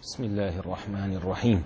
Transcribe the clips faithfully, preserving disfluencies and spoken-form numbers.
بسم الله الرحمن الرحيم.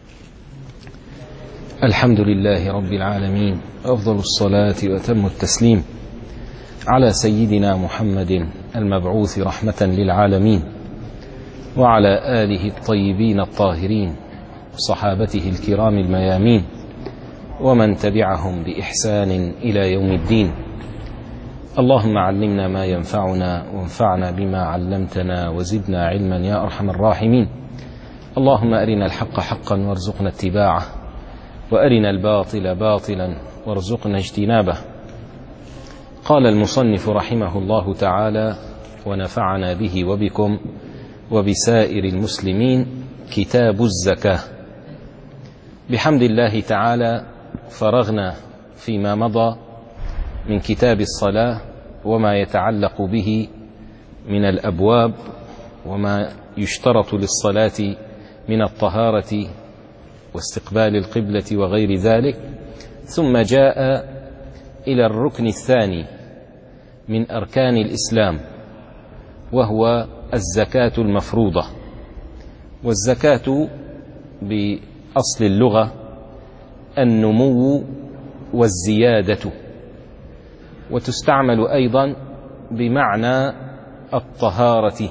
الحمد لله رب العالمين، أفضل الصلاة وأتم التسليم على سيدنا محمد المبعوث رحمة للعالمين، وعلى آله الطيبين الطاهرين وصحابته الكرام الميامين، ومن تبعهم بإحسان إلى يوم الدين. اللهم علمنا ما ينفعنا وانفعنا بما علمتنا وزدنا علما يا أرحم الراحمين. اللهم أرنا الحق حقا وارزقنا اتباعه، وأرنا الباطل باطلا وارزقنا اجتنابه. قال المصنف رحمه الله تعالى ونفعنا به وبكم وبسائر المسلمين: كتاب الزكاة. بحمد الله تعالى فرغنا فيما مضى من كتاب الصلاة وما يتعلق به من الأبواب وما يشترط للصلاة من الطهارة واستقبال القبلة وغير ذلك، ثم جاء إلى الركن الثاني من أركان الإسلام، وهو الزكاة المفروضة. والزكاة بأصل اللغة النمو والزيادة، وتستعمل أيضا بمعنى الطهارة،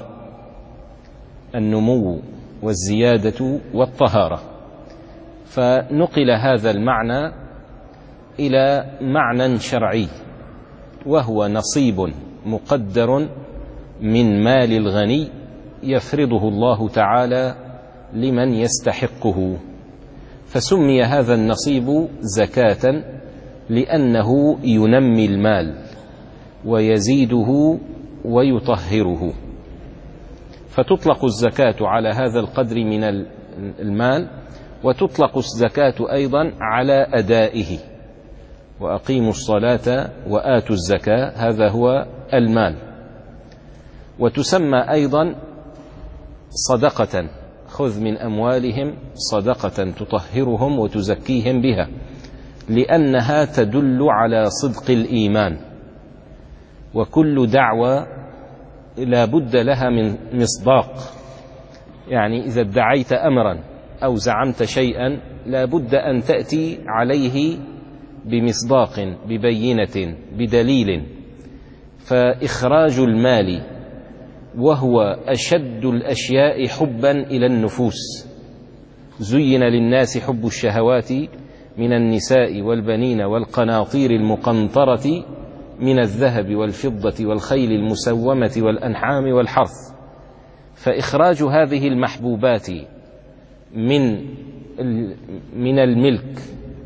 النمو والزيادة والطهارة. فنقل هذا المعنى إلى معنى شرعي، وهو نصيب مقدر من مال الغني يفرضه الله تعالى لمن يستحقه، فسمي هذا النصيب زكاة لأنه ينمي المال ويزيده ويطهره. فتطلق الزكاة على هذا القدر من المال، وتطلق الزكاة أيضا على أدائه. وأقيموا الصلاة وآتوا الزكاة، هذا هو المال. وتسمى أيضا صدقة، خذ من أموالهم صدقة تطهرهم وتزكيهم بها، لأنها تدل على صدق الإيمان. وكل دعوة لا بد لها من مصداق، يعني إذا ادعيت أمرا أو زعمت شيئا لا بد أن تأتي عليه بمصداق، ببينة، بدليل. فإخراج المال وهو أشد الأشياء حبا إلى النفوس، زين للناس حب الشهوات من النساء والبنين والقناطير المقنطرة من الذهب والفضة والخيل المسومة والأنعام والحرث. فإخراج هذه المحبوبات من من الملك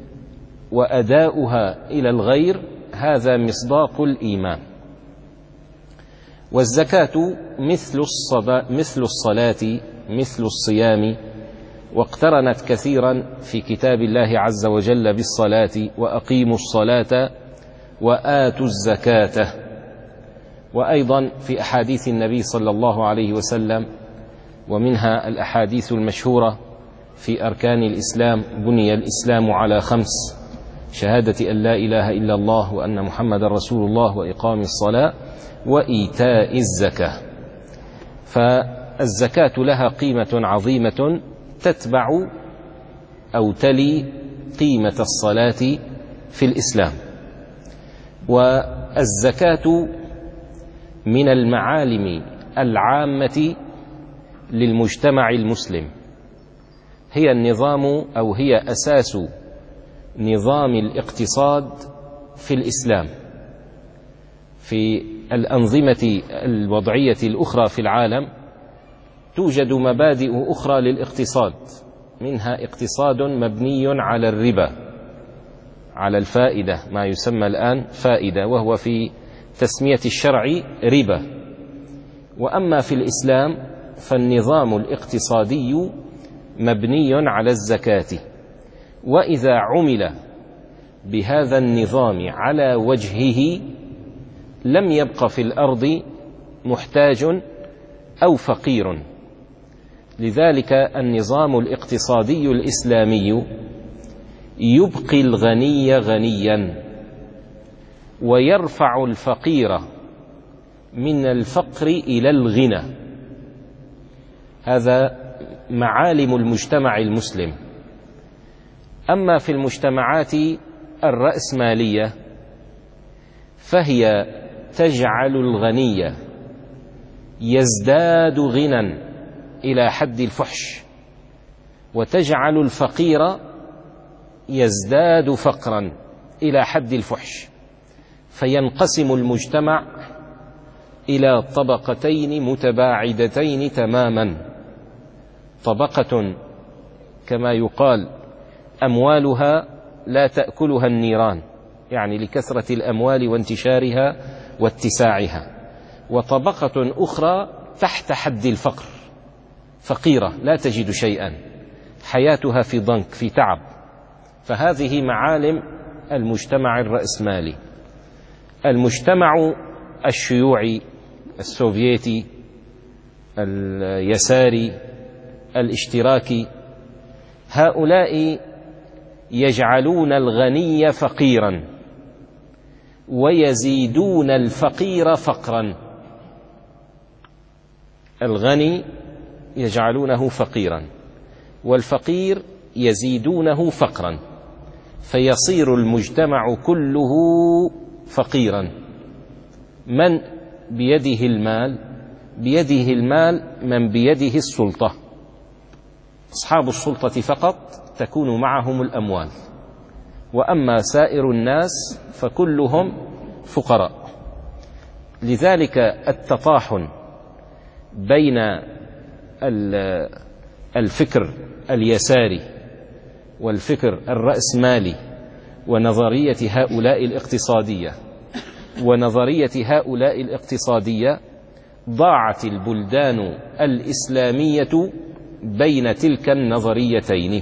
وأداؤها إلى الغير، هذا مصداق الإيمان. والزكاة مثل مثل الصلاة مثل الصيام، واقترنت كثيرا في كتاب الله عز وجل بالصلاة: وأقيموا الصلاة وآتوا الزكاة. وأيضا في أحاديث النبي صلى الله عليه وسلم، ومنها الأحاديث المشهورة في أركان الإسلام: بني الإسلام على خمس: شهادة أن لا إله إلا الله وأن محمد رسول الله، وإقام الصلاة، وإيتاء الزكاة. فالزكاة لها قيمة عظيمة تتبع أو تلي قيمة الصلاة في الإسلام. والزكاة من المعالم العامة للمجتمع المسلم، هي النظام أو هي أساس نظام الاقتصاد في الإسلام. في الأنظمة الوضعية الأخرى في العالم توجد مبادئ أخرى للاقتصاد، منها اقتصاد مبني على الربا، على الفائدة، ما يسمى الآن فائدة، وهو في تسمية الشرع ربا. وأما في الإسلام فالنظام الاقتصادي مبني على الزكاة. وإذا عمل بهذا النظام على وجهه لم يبق في الأرض محتاج أو فقير. لذلك النظام الاقتصادي الإسلامي يبقي الغني غنيا، ويرفع الفقير من الفقر إلى الغنى. هذا معالم المجتمع المسلم. أما في المجتمعات الرأسمالية فهي تجعل الغني يزداد غنى إلى حد الفحش، وتجعل الفقير يزداد فقرا إلى حد الفحش، فينقسم المجتمع إلى طبقتين متباعدتين تماما. طبقة كما يقال أموالها لا تأكلها النيران، يعني لكثرة الأموال وانتشارها واتساعها، وطبقة أخرى تحت حد الفقر، فقيرة لا تجد شيئا، حياتها في ضنك في تعب. فهذه معالم المجتمع الرأسمالي. المجتمع الشيوعي السوفيتي اليساري الاشتراكي، هؤلاء يجعلون الغني فقيرا ويزيدون الفقير فقرا. الغني يجعلونه فقيرا والفقير يزيدونه فقرا، فيصير المجتمع كله فقيرا. من بيده المال؟ بيده المال من بيده السلطة. أصحاب السلطة فقط تكون معهم الأموال، وأما سائر الناس فكلهم فقراء. لذلك التطاحن بين الفكر اليساري والفكر الرأسمالي ونظرية هؤلاء الاقتصادية ونظرية هؤلاء الاقتصادية، ضاعت البلدان الإسلامية بين تلك النظريتين.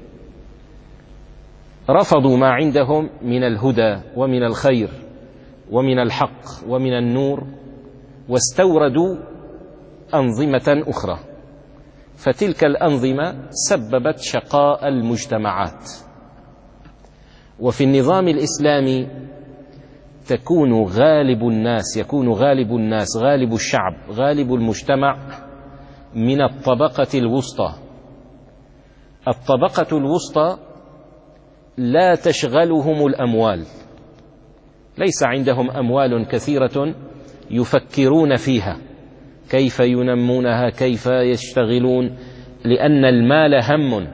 رفضوا ما عندهم من الهدى ومن الخير ومن الحق ومن النور، واستوردوا أنظمة أخرى، فتلك الأنظمة سببت شقاء المجتمعات. وفي النظام الإسلامي تكون غالب الناس يكون غالب الناس غالب الشعب غالب المجتمع من الطبقة الوسطى. الطبقة الوسطى لا تشغلهم الأموال، ليس عندهم أموال كثيرة يفكرون فيها كيف ينمونها، كيف يشتغلون، لأن المال هم.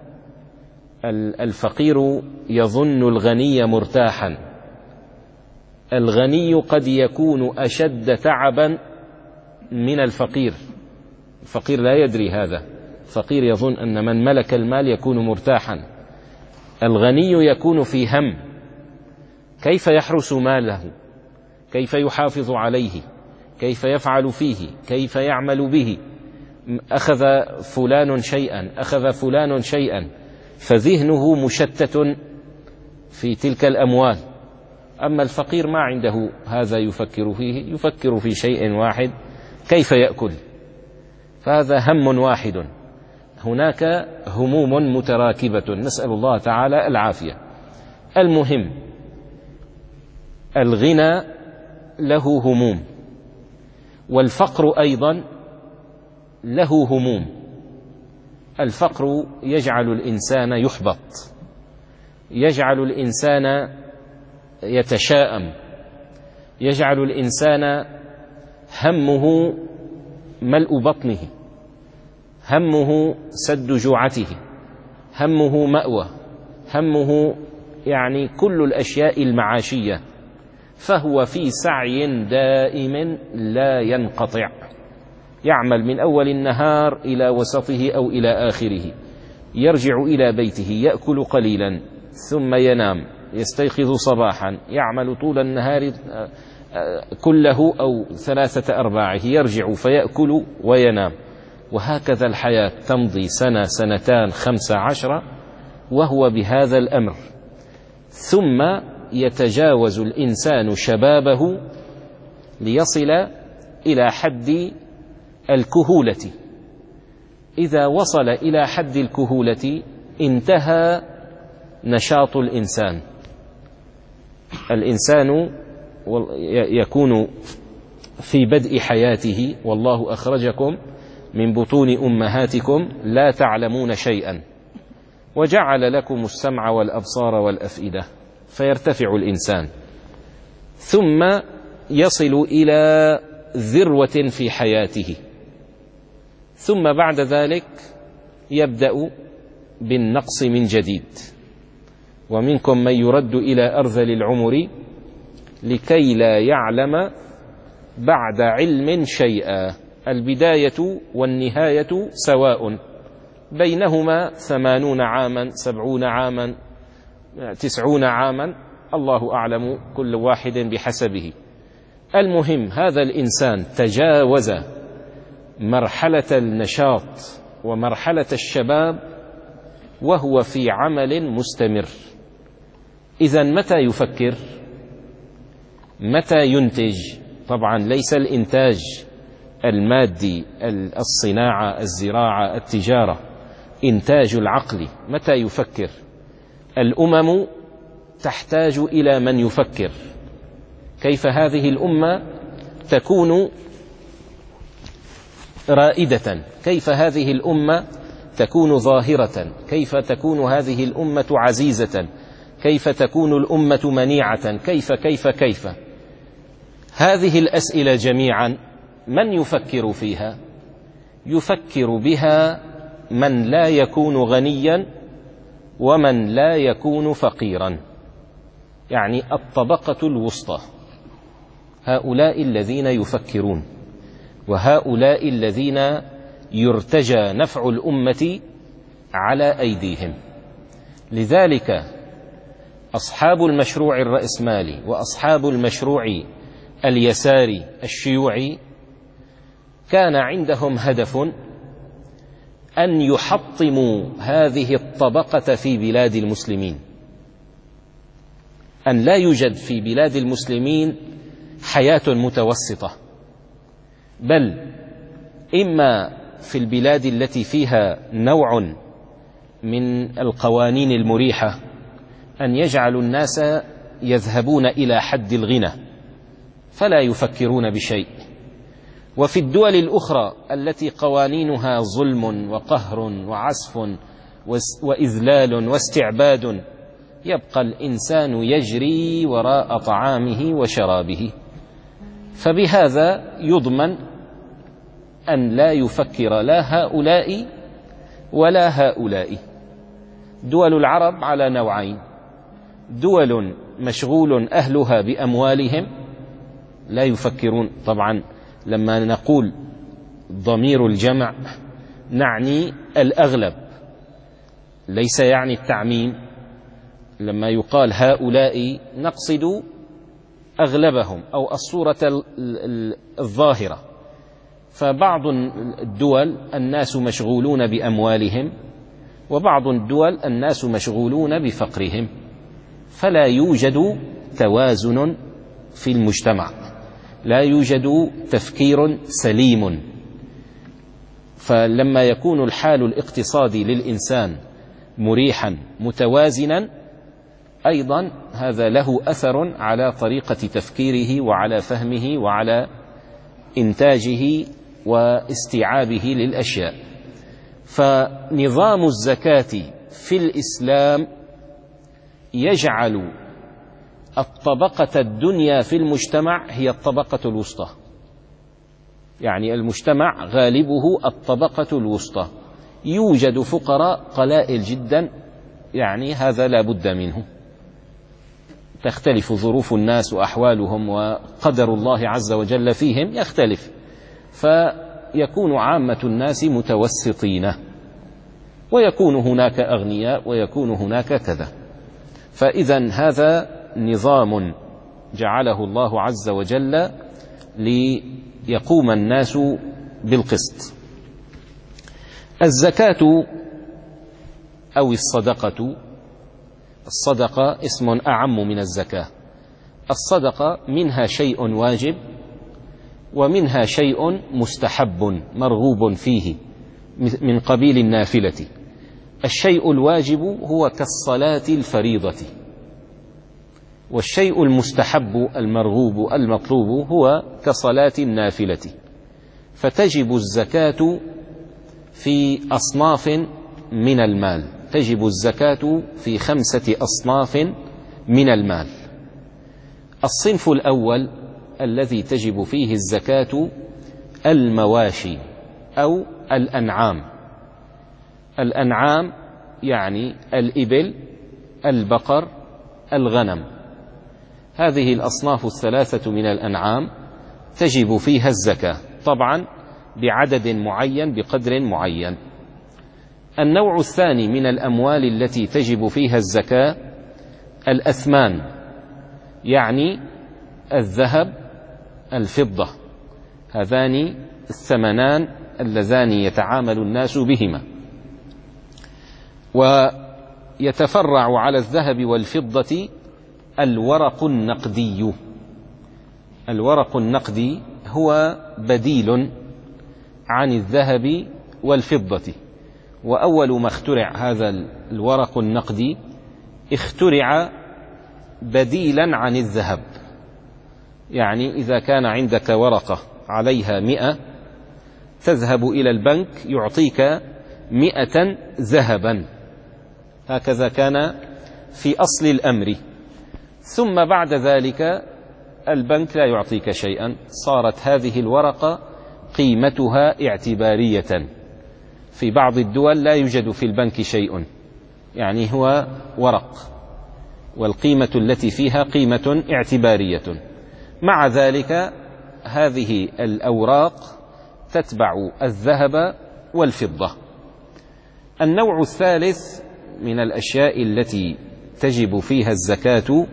الفقير يظن الغني مرتاحا، الغني قد يكون أشد تعبا من الفقير. الفقير لا يدري هذا، الفقير يظن أن من ملك المال يكون مرتاحا، الغني يكون في هم كيف يحرس ماله، كيف يحافظ عليه، كيف يفعل فيه، كيف يعمل به. أخذ فلان شيئا، أخذ فلان شيئا، فذهنه مشتت في تلك الأموال. أما الفقير ما عنده هذا يفكر فيه، يفكر في شيء واحد، كيف يأكل. فهذا هم واحد. هناك هموم متراكبة، نسأل الله تعالى العافية. المهم، الغنى له هموم، والفقر أيضا له هموم. الفقر يجعل الإنسان يحبط، يجعل الإنسان يتشاءم، يجعل الإنسان همه ملء بطنه، همه سد جوعته، همه مأوى، همه يعني كل الأشياء المعاشية، فهو في سعي دائم لا ينقطع، يعمل من أول النهار إلى وسطه أو إلى آخره، يرجع إلى بيته يأكل قليلا ثم ينام، يستيقظ صباحا يعمل طول النهار كله أو ثلاثة أرباعه، يرجع فيأكل وينام، وهكذا الحياة تمضي سنة سنتان خمسة عشرة وهو بهذا الأمر. ثم يتجاوز الإنسان شبابه ليصل إلى حد الكهولة. إذا وصل إلى حد الكهولة انتهى نشاط الإنسان. الإنسان يكون في بدء حياته، والله أخرجكم من بطون أمهاتكم لا تعلمون شيئا وجعل لكم السمع والأبصار والأفئدة، فيرتفع الإنسان ثم يصل إلى ذروة في حياته، ثم بعد ذلك يبدأ بالنقص من جديد. ومنكم من يرد إلى أرذل العمر لكي لا يعلم بعد علم شيئا. البداية والنهاية سواء، بينهما ثمانون عاما، سبعون عاما، تسعون عاما، الله أعلم، كل واحد بحسبه. المهم هذا الإنسان تجاوز مرحلة النشاط ومرحلة الشباب وهو في عمل مستمر. إذن متى يفكر؟ متى ينتج؟ طبعا ليس الإنتاج المادي، الصناعة، الزراعة، التجارة، إنتاج العقل. متى يفكر؟ الأمم تحتاج إلى من يفكر. كيف هذه الأمة تكون رائدة؟ كيف هذه الأمة تكون ظاهرة؟ كيف تكون هذه الأمة عزيزة؟ كيف تكون الأمة منيعة؟ كيف كيف كيف هذه الأسئلة جميعا من يفكر فيها؟ يفكر بها من لا يكون غنيا ومن لا يكون فقيرا، يعني الطبقة الوسطى. هؤلاء الذين يفكرون، وهؤلاء الذين يرتجى نفع الأمة على أيديهم. لذلك أصحاب المشروع الرأسمالي وأصحاب المشروع اليساري الشيوعي كان عندهم هدف أن يحطموا هذه الطبقة في بلاد المسلمين، أن لا يوجد في بلاد المسلمين حياة متوسطة، بل إما في البلاد التي فيها نوع من القوانين المريحة أن يجعلوا الناس يذهبون إلى حد الغنى فلا يفكرون بشيء، وفي الدول الأخرى التي قوانينها ظلم وقهر وعسف وإذلال واستعباد يبقى الإنسان يجري وراء طعامه وشرابه. فبهذا يضمن أن لا يفكر لا هؤلاء ولا هؤلاء. دول العرب على نوعين: دول مشغول أهلها بأموالهم لا يفكرون. طبعا لما نقول ضمير الجمع نعني الأغلب، ليس يعني التعميم. لما يقال هؤلاء نقصد أغلبهم أو الصورة الظاهرة. فبعض الدول الناس مشغولون بأموالهم، وبعض الدول الناس مشغولون بفقرهم، فلا يوجد توازن في المجتمع، لا يوجد تفكير سليم. فلما يكون الحال الاقتصادي للإنسان مريحا متوازنا، أيضا هذا له أثر على طريقة تفكيره وعلى فهمه وعلى إنتاجه واستيعابه للأشياء. فنظام الزكاة في الإسلام يجعل الطبقة الدنيا في المجتمع هي الطبقة الوسطى، يعني المجتمع غالبه الطبقة الوسطى. يوجد فقراء قلائل جدا، يعني هذا لا بد منه، تختلف ظروف الناس وأحوالهم وقدر الله عز وجل فيهم يختلف، فيكون عامة الناس متوسطين، ويكون هناك أغنياء ويكون هناك كذا. فإذا هذا نظام جعله الله عز وجل ليقوم الناس بالقسط. الزكاة أو الصدقة، الصدقة اسم أعم من الزكاة. الصدقة منها شيء واجب ومنها شيء مستحب مرغوب فيه من قبيل النافلة. الشيء الواجب هو كالصلاة الفريضة، والشيء المستحب المرغوب المطلوب هو كصلاة النافلة. فتجب الزكاة في أصناف من المال، تجب الزكاة في خمسة أصناف من المال. الصنف الأول الذي تجب فيه الزكاة المواشي أو الأنعام. الأنعام يعني الإبل، البقر، الغنم. هذه الأصناف الثلاثة من الأنعام تجب فيها الزكاة، طبعا بعدد معين بقدر معين. النوع الثاني من الأموال التي تجب فيها الزكاة الأثمان، يعني الذهب، الفضة، هذان الثمنان اللذان يتعامل الناس بهما. ويتفرع على الذهب والفضة الورق النقدي. الورق النقدي هو بديل عن الذهب والفضة، وأول ما اخترع هذا الورق النقدي اخترع بديلا عن الذهب. يعني إذا كان عندك ورقة عليها مئة، تذهب إلى البنك يعطيك مئة ذهبا، هكذا كان في أصل الأمر. ثم بعد ذلك البنك لا يعطيك شيئا، صارت هذه الورقة قيمتها اعتبارية. في بعض الدول لا يوجد في البنك شيء، يعني هو ورق، والقيمة التي فيها قيمة اعتبارية. مع ذلك هذه الأوراق تتبع الذهب والفضة. النوع الثالث من الأشياء التي تجب فيها الزكاة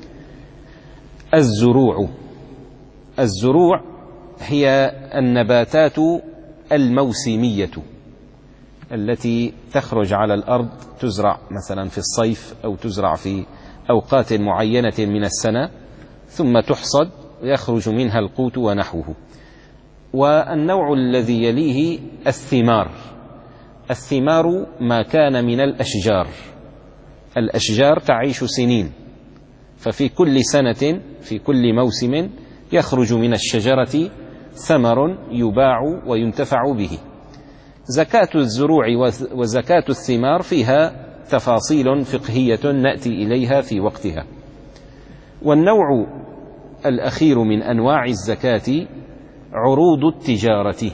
الزروع. الزروع هي النباتات الموسمية التي تخرج على الأرض، تزرع مثلا في الصيف أو تزرع في أوقات معينة من السنة، ثم تحصد ويخرج منها القوت ونحوه. والنوع الذي يليه الثمار. الثمار ما كان من الأشجار. الأشجار تعيش سنين، ففي كل سنة في كل موسم يخرج من الشجرة ثمر يباع وينتفع به. زكاة الزروع وزكاة الثمار فيها تفاصيل فقهية نأتي إليها في وقتها. والنوع الأخير من أنواع الزكاة عروض التجارة.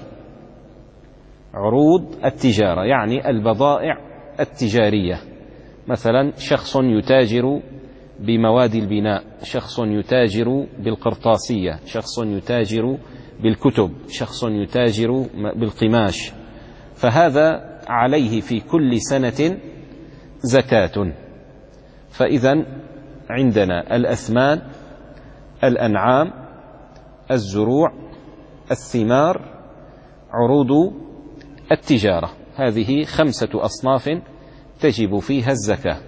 عروض التجارة يعني البضائع التجارية، مثلا شخص يتاجر بمواد البناء، شخص يتاجر بالقرطاسية، شخص يتاجر بالكتب، شخص يتاجر بالقماش، فهذا عليه في كل سنة زكاة. فإذا عندنا الأثمان، الأنعام، الزروع، الثمار، عروض التجارة، هذه خمسة أصناف تجب فيها الزكاة.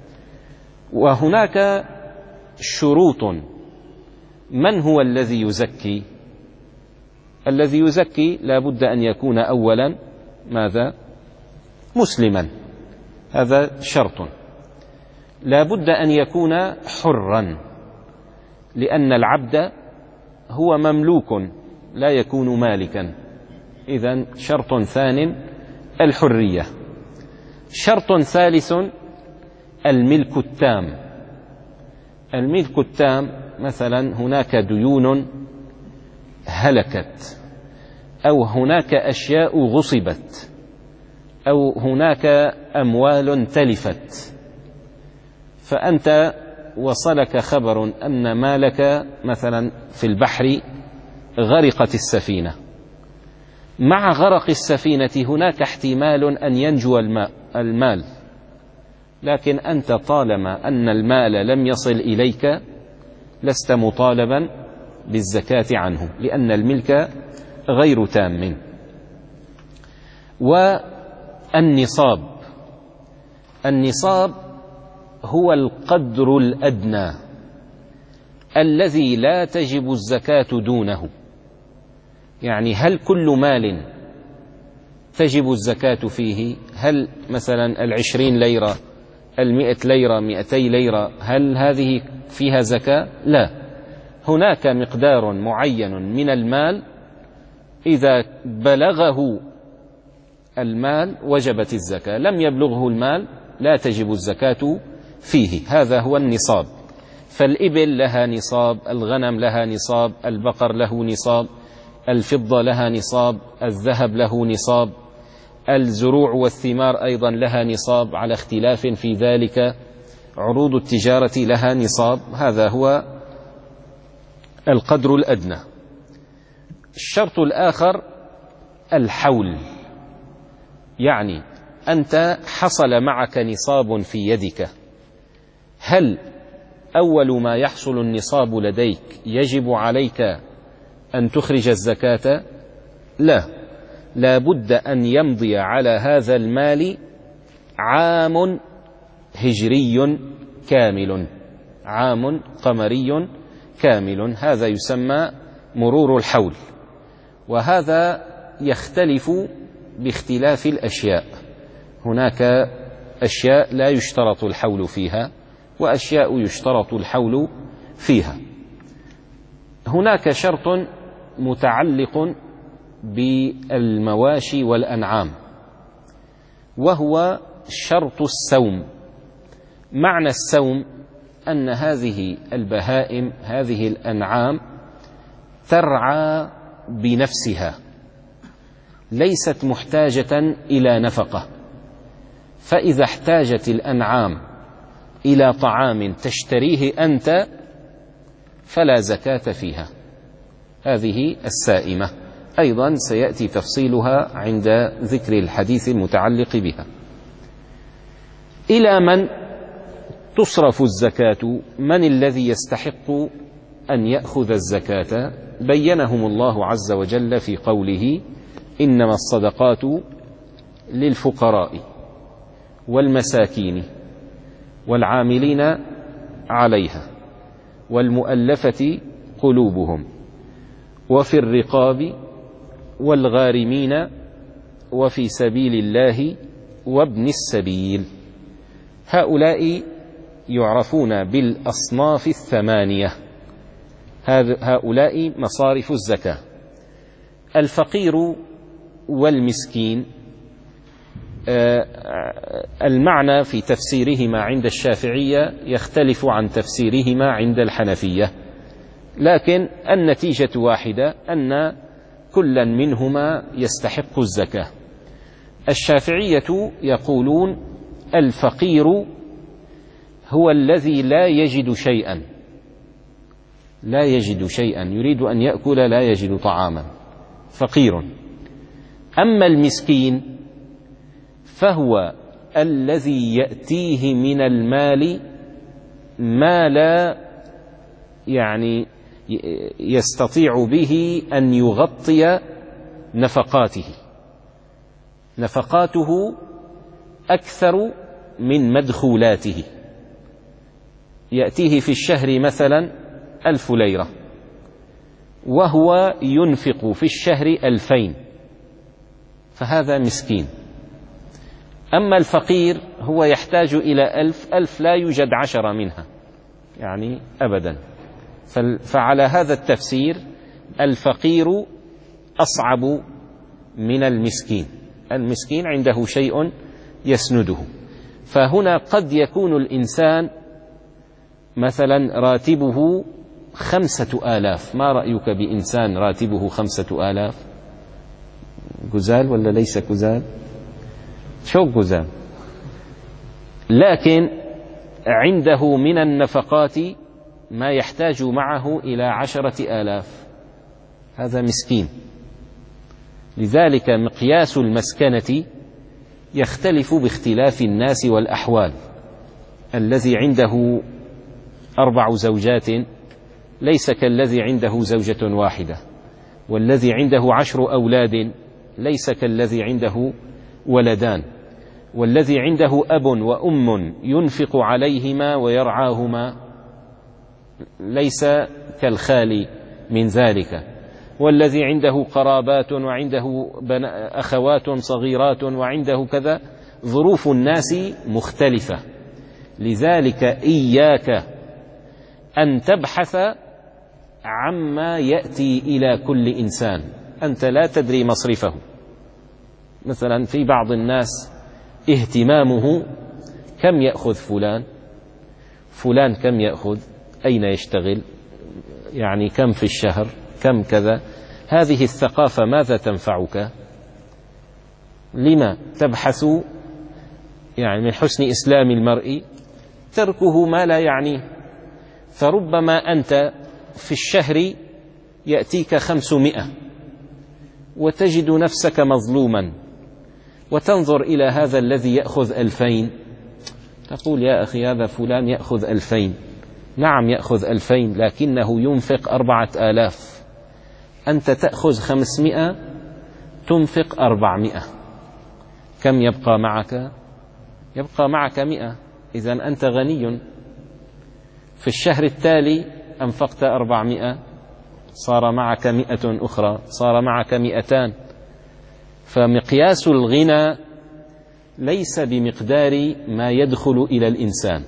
وهناك شروط. من هو الذي يزكي؟ الذي يزكي لا بد أن يكون أولا ماذا؟ مسلما، هذا شرط. لا بد أن يكون حرا، لأن العبد هو مملوك لا يكون مالكا، إذن شرط ثان الحرية. شرط ثالث الملك التام. الملك التام مثلا هناك ديون هلكت، أو هناك أشياء غصبت، أو هناك أموال تلفت، فأنت وصلك خبر أن مالك مثلا في البحر غرقت السفينة. مع غرق السفينة هناك احتمال أن ينجو الماء المال، لكن أنت طالما أن المال لم يصل إليك لست مطالبا بالزكاة عنه، لأن الملك غير تام. والنصاب. النصاب هو القدر الأدنى الذي لا تجب الزكاة دونه. يعني هل كل مال تجب الزكاة فيه؟ هل مثلا العشرين ليرة، المئة ليرة، مئتي ليرة، هل هذه فيها زكاة؟ لا، هناك مقدار معين من المال إذا بلغه المال وجبت الزكاة، لم يبلغه المال لا تجب الزكاة فيه. هذا هو النصاب. فالإبل لها نصاب، الغنم لها نصاب، البقر له نصاب، الفضة لها نصاب، الذهب له نصاب، الزروع والثمار أيضا لها نصاب على اختلاف في ذلك، عروض التجارة لها نصاب. هذا هو القدر الأدنى. الشرط الآخر الحول، يعني أنت حصل معك نصاب في يدك، هل أول ما يحصل النصاب لديك يجب عليك أن تخرج الزكاة؟ لا، لا بد أن يمضي على هذا المال عام هجري كامل، عام قمري كامل، هذا يسمى مرور الحول. وهذا يختلف باختلاف الأشياء، هناك أشياء لا يشترط الحول فيها وأشياء يشترط الحول فيها. هناك شرط متعلق بالمواشي والأنعام، وهو شرط السوم. معنى السوم أن هذه البهائم، هذه الأنعام ترعى بنفسها، ليست محتاجة إلى نفقة، فإذا احتاجت الأنعام إلى طعام تشتريه أنت فلا زكاة فيها. هذه السائمة أيضا سيأتي تفصيلها عند ذكر الحديث المتعلق بها. إلى من تصرف الزكاة؟ من الذي يستحق أن يأخذ الزكاة؟ بينهم الله عز وجل في قوله: إنما الصدقات للفقراء والمساكين والعاملين عليها والمؤلفة قلوبهم وفي الرقاب والغارمين وفي سبيل الله وابن السبيل. هؤلاء يعرفون بالأصناف الثمانية، هؤلاء مصارف الزكاة. الفقير والمسكين المعنى في تفسيرهما عند الشافعية يختلف عن تفسيرهما عند الحنفية، لكن النتيجة واحدة، أن كلا منهما يستحق الزكاة. الشافعية يقولون الفقير هو الذي لا يجد شيئا، لا يجد شيئا، يريد أن يأكل لا يجد طعاما، فقير. أما المسكين فهو الذي يأتيه من المال ما لا يعني يستطيع به أن يغطي نفقاته، نفقاته أكثر من مدخولاته، يأتيه في الشهر مثلا ألف ليرة وهو ينفق في الشهر ألفين، فهذا مسكين. أما الفقير هو يحتاج إلى ألف، ألف لا يوجد عشرة منها يعني أبدا. فعلى هذا التفسير الفقير أصعب من المسكين، المسكين عنده شيء يسنده. فهنا قد يكون الإنسان مثلا راتبه خمسة آلاف، ما رأيك بإنسان راتبه خمسة آلاف؟ جزال ولا ليس جزال؟ شو جزال؟ لكن عنده من النفقات ما يحتاج معه إلى عشرة آلاف، هذا مسكين. لذلك مقياس المسكنة يختلف باختلاف الناس والأحوال. الذي عنده أربع زوجات ليس كالذي عنده زوجة واحدة، والذي عنده عشر أولاد ليس كالذي عنده ولدان، والذي عنده أب وأم ينفق عليهما ويرعاهما ليس كالخالي من ذلك، والذي عنده قرابات وعنده أخوات صغيرات وعنده كذا. ظروف الناس مختلفة، لذلك إياك أن تبحث عما يأتي إلى كل إنسان، أنت لا تدري مصرفه، مثلا في بعض الناس اهتمامه كم يأخذ فلان، فلان كم يأخذ، أين يشتغل، يعني كم في الشهر، كم كذا. هذه الثقافة ماذا تنفعك؟ لما تبحث يعني من حسن إسلام المرء تركه ما لا يعنيه. فربما أنت في الشهر يأتيك خمسمائة وتجد نفسك مظلوما، وتنظر إلى هذا الذي يأخذ ألفين، تقول يا أخي هذا فلان يأخذ ألفين، نعم يأخذ ألفين لكنه ينفق أربعة آلاف، أنت تأخذ خمسمائة تنفق أربعمائة، كم يبقى معك؟ يبقى معك مئة. إذن أنت غني. في الشهر التالي أنفقت أربعمائة، صار معك مئة أخرى، صار معك مئتان. فمقياس الغنى ليس بمقدار ما يدخل إلى الإنسان.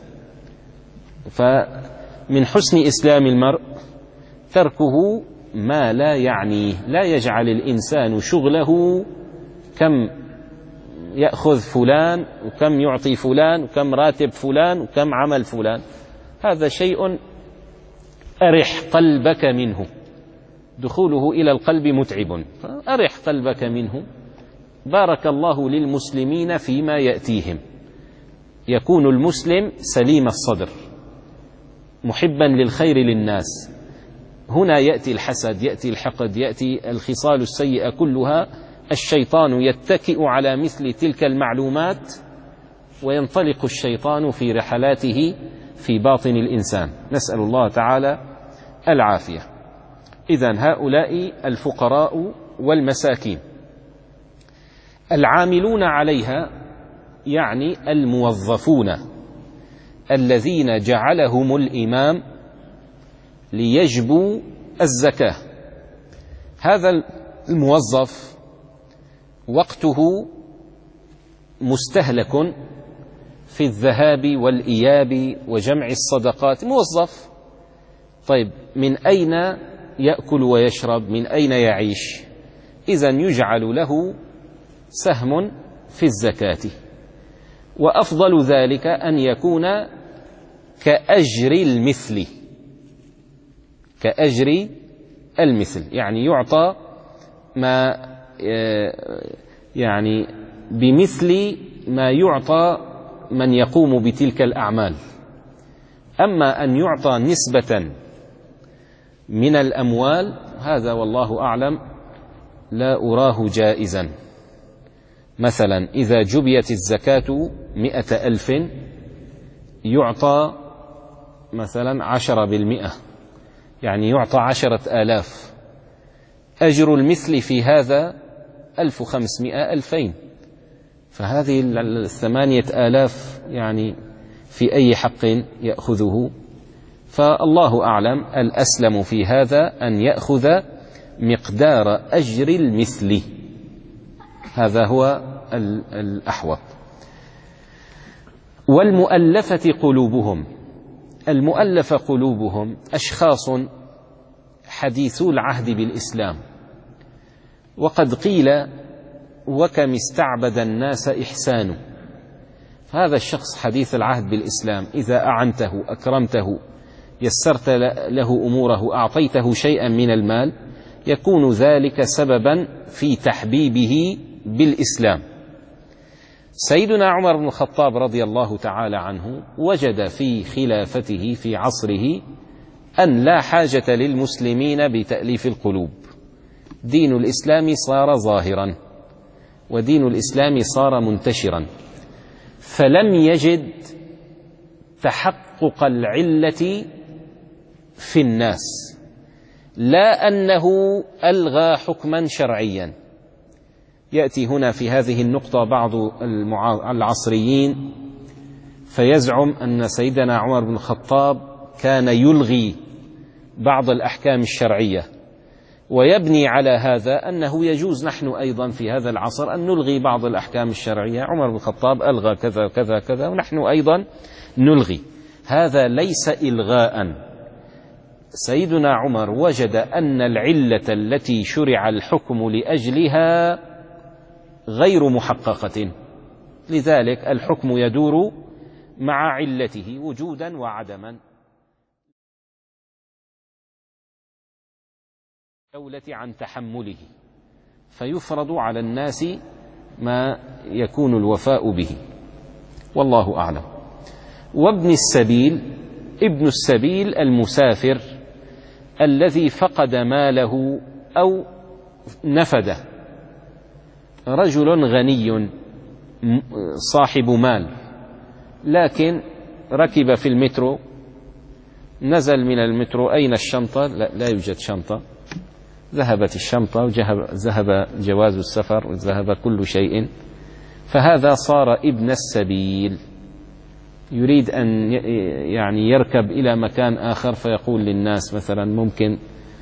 فمن حسن إسلام المرء تركه ما لا يعنيه، لا يجعل الإنسان شغله كم يأخذ فلان وكم يعطي فلان وكم راتب فلان وكم عمل فلان. هذا شيء أرح قلبك منه، دخوله إلى القلب متعب، فأرح قلبك منه. بارك الله للمسلمين فيما يأتيهم، يكون المسلم سليم الصدر محبا للخير للناس. هنا يأتي الحسد، يأتي الحقد، يأتي الخصال السيئة كلها. الشيطان يتكئ على مثل تلك المعلومات وينطلق الشيطان في رحلاته في باطن الإنسان، نسأل الله تعالى العافية. إذن هؤلاء الفقراء والمساكين. العاملون عليها يعني الموظفون الذين جعلهم الإمام ليجبوا الزكاة. هذا الموظف وقته مستهلك في الذهاب والإياب وجمع الصدقات، موظف. طيب من أين يأكل ويشرب؟ من أين يعيش؟ إذن يجعل له سهم في الزكاة. وأفضل ذلك أن يكون كأجر المثل، كأجر المثل يعني يعطى ما يعني بمثل ما يعطى من يقوم بتلك الأعمال. أما أن يعطى نسبة من الأموال هذا والله أعلم لا أراه جائزا. مثلا إذا جبيت الزكاة مئة ألف يعطى مثلا عشرة بالمئة، يعني يعطى عشرة آلاف، أجر المثل في هذا ألف وخمسمائة ألفين، فهذه الثمانية آلاف يعني في أي حق يأخذه؟ فالله أعلم. الأسلم في هذا أن يأخذ مقدار أجر المثل، هذا هو الأحوط. والمؤلفة قلوبهم. المؤلف قلوبهم أشخاص حديثو العهد بالإسلام، وقد قيل وكم استعبد الناس إحسانه. هذا الشخص حديث العهد بالإسلام إذا أعنته، أكرمته، يسرت له أموره، أعطيته شيئا من المال، يكون ذلك سببا في تحبيبه بالإسلام. سيدنا عمر بن الخطاب رضي الله تعالى عنه وجد في خلافته في عصره أن لا حاجة للمسلمين بتأليف القلوب. دين الإسلام صار ظاهرا ودين الإسلام صار منتشرا، فلم يجد تحقق العلة في الناس، لا أنه ألغى حكما شرعيا. يأتي هنا في هذه النقطة بعض العصريين فيزعم أن سيدنا عمر بن الخطاب كان يلغي بعض الأحكام الشرعية، ويبني على هذا أنه يجوز نحن أيضا في هذا العصر أن نلغي بعض الأحكام الشرعية. عمر بن الخطاب ألغى كذا كذا كذا ونحن أيضا نلغي. هذا ليس إلغاء. سيدنا عمر وجد أن العلة التي شرع الحكم لأجلها غير محققة، لذلك الحكم يدور مع علته وجودا وعدما. الدولة عن تحمله، فيفرض على الناس ما يكون الوفاء به، والله أعلم. وابن السبيل، ابن السبيل المسافر الذي فقد ماله أو نفده، رجل غني صاحب مال لكن ركب في المترو، نزل من المترو، أين الشنطة؟ لا, لا يوجد شنطة، ذهبت الشنطة وذهب جواز السفر وذهب كل شيء، فهذا صار ابن السبيل، يريد أن يعني يركب إلى مكان آخر فيقول للناس مثلا ممكن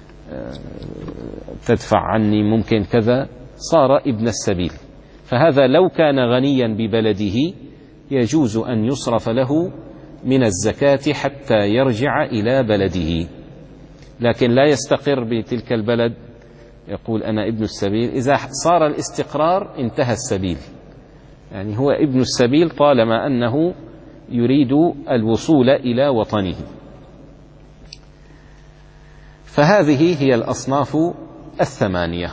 تدفع عني، ممكن كذا، صار ابن السبيل. فهذا لو كان غنيا ببلده يجوز أن يصرف له من الزكاة حتى يرجع إلى بلده، لكن لا يستقر بتلك البلد يقول أنا ابن السبيل. إذا صار الاستقرار انتهى السبيل، يعني هو ابن السبيل طالما أنه يريد الوصول إلى وطنه. فهذه هي الأصناف الثمانية.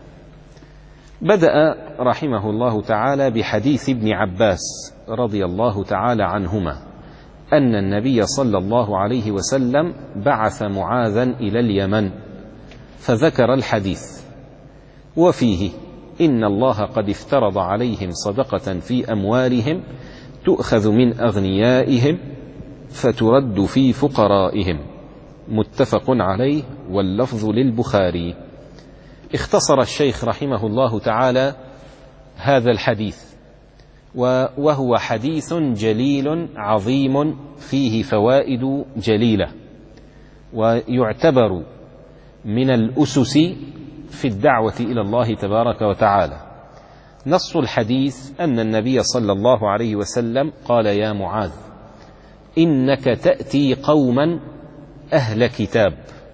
بدأ رحمه الله تعالى بحديث ابن عباس رضي الله تعالى عنهما أن النبي صلى الله عليه وسلم بعث معاذا إلى اليمن، فذكر الحديث وفيه إن الله قد افترض عليهم صدقة في أموالهم تؤخذ من أغنيائهم فترد في فقرائهم، متفق عليه واللفظ للبخاري. اختصر الشيخ رحمه الله تعالى هذا الحديث، وهو حديث جليل عظيم فيه فوائد جليلة، ويعتبر من الأسس في الدعوة إلى الله تبارك وتعالى. نص الحديث أن النبي صلى الله عليه وسلم قال يا معاذ إنك تأتي قوما أهل كتاب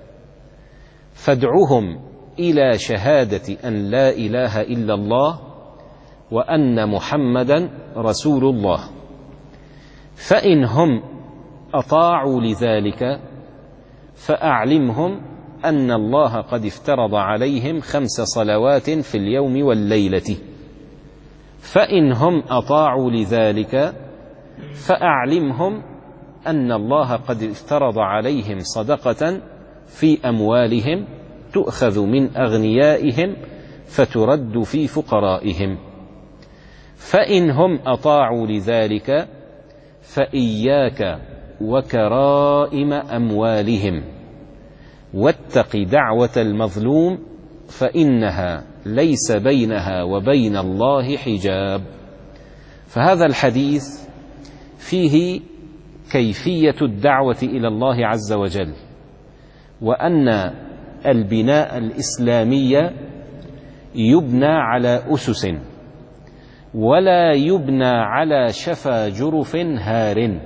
فادعهم إلى شهادة أن لا إله إلا الله وأن محمدا رسول الله، فإن هم أطاعوا لذلك فأعلمهم أن الله قد افترض عليهم خمس صلوات في اليوم والليلة، فإن هم أطاعوا لذلك فأعلمهم أن الله قد افترض عليهم صدقة في أموالهم تؤخذ من أغنيائهم فترد في فقرائهم، فإن هم أطاعوا لذلك فإياك وكرائم أموالهم واتق دعوة المظلوم فإنها ليس بينها وبين الله حجاب. فهذا الحديث فيه كيفية الدعوة إلى الله عز وجل، وأن البناء الإسلامي يبنى على أسس ولا يبنى على شفا جرف هار.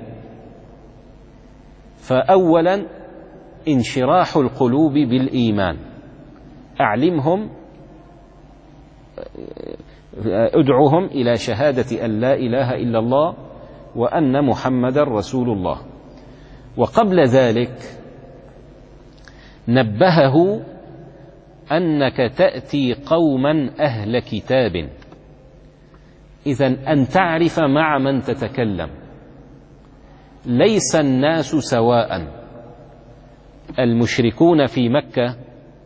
فأولا انشراح القلوب بالإيمان، أعلمهم ادعوهم إلى شهادة أن لا إله إلا الله وأن محمد رسول الله. وقبل ذلك نبهه أنك تأتي قوما أهل كتاب، إذن أن تعرف مع من تتكلم. ليس الناس سواء، المشركون في مكة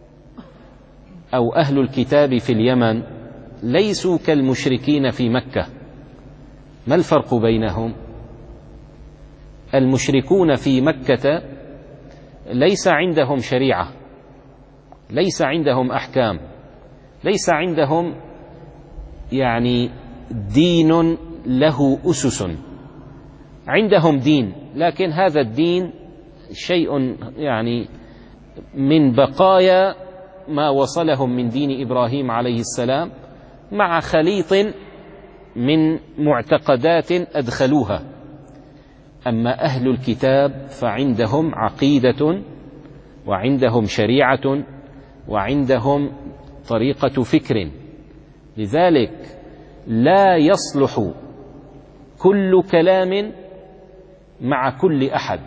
أو أهل الكتاب في اليمن ليسوا كالمشركين في مكة. ما الفرق بينهم؟ المشركون في مكة ليس عندهم شريعة، ليس عندهم أحكام، ليس عندهم يعني دين له أسس. عندهم دين، لكن هذا الدين شيء يعني من بقايا ما وصلهم من دين إبراهيم عليه السلام مع خليط من معتقدات أدخلوها. أما أهل الكتاب فعندهم عقيدة وعندهم شريعة وعندهم طريقة فكر، لذلك لا يصلح كل كلام مع كل أحد.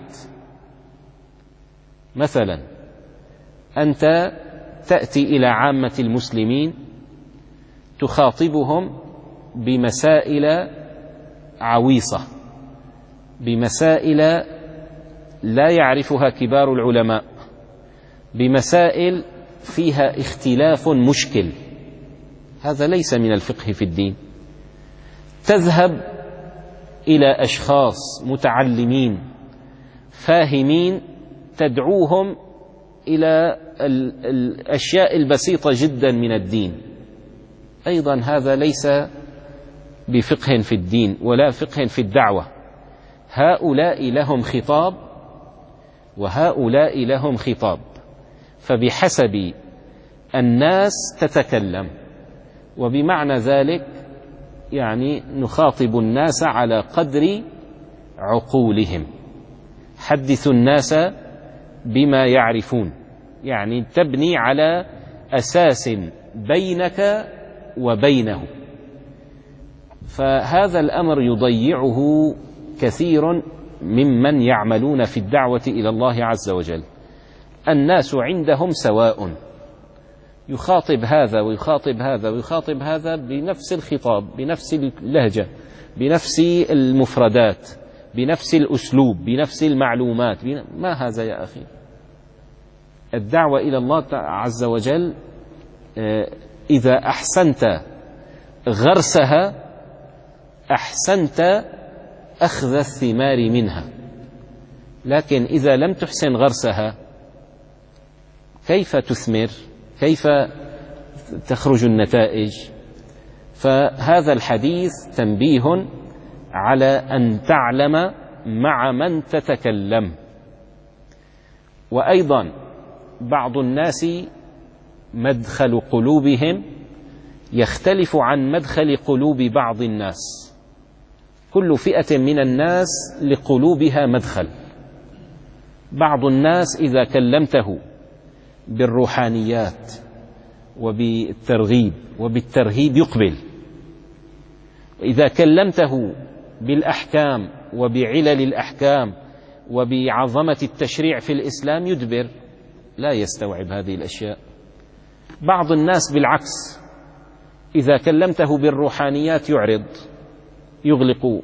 مثلا أنت تأتي إلى عامة المسلمين تخاطبهم بمسائل عويصة، بمسائل لا يعرفها كبار العلماء، بمسائل فيها اختلاف مشكل، هذا ليس من الفقه في الدين. تذهب إلى أشخاص متعلمين فاهمين تدعوهم إلى الأشياء البسيطة جدا من الدين، أيضا هذا ليس بفقه في الدين ولا فقه في الدعوة. هؤلاء لهم خطاب وهؤلاء لهم خطاب، فبحسب الناس تتكلم، وبمعنى ذلك يعني نخاطب الناس على قدر عقولهم. حدثوا الناس بما يعرفون، يعني تبني على أساس بينك وبينه. فهذا الأمر يضيعه كثير ممن يعملون في الدعوة إلى الله عز وجل. الناس عندهم سواء، يخاطب هذا ويخاطب هذا ويخاطب هذا بنفس الخطاب، بنفس اللهجة، بنفس المفردات، بنفس الأسلوب، بنفس المعلومات. ما هذا يا أخي؟ الدعوة إلى الله عز وجل إذا أحسنت غرسها أحسنت أخذ الثمار منها، لكن إذا لم تحسن غرسها كيف تثمر؟ كيف تخرج النتائج؟ فهذا الحديث تنبيه على أن تعلم مع من تتكلم. وأيضا بعض الناس مدخل قلوبهم يختلف عن مدخل قلوب بعض الناس. كل فئة من الناس لقلوبها مدخل. بعض الناس إذا كلمته بالروحانيات وبالترغيب وبالترهيب يقبل، وإذا كلمته بالأحكام وبعلل الأحكام وبعظمة التشريع في الإسلام يدبر، لا يستوعب هذه الأشياء. بعض الناس بالعكس، إذا كلمته بالروحانيات يعرض، يغلق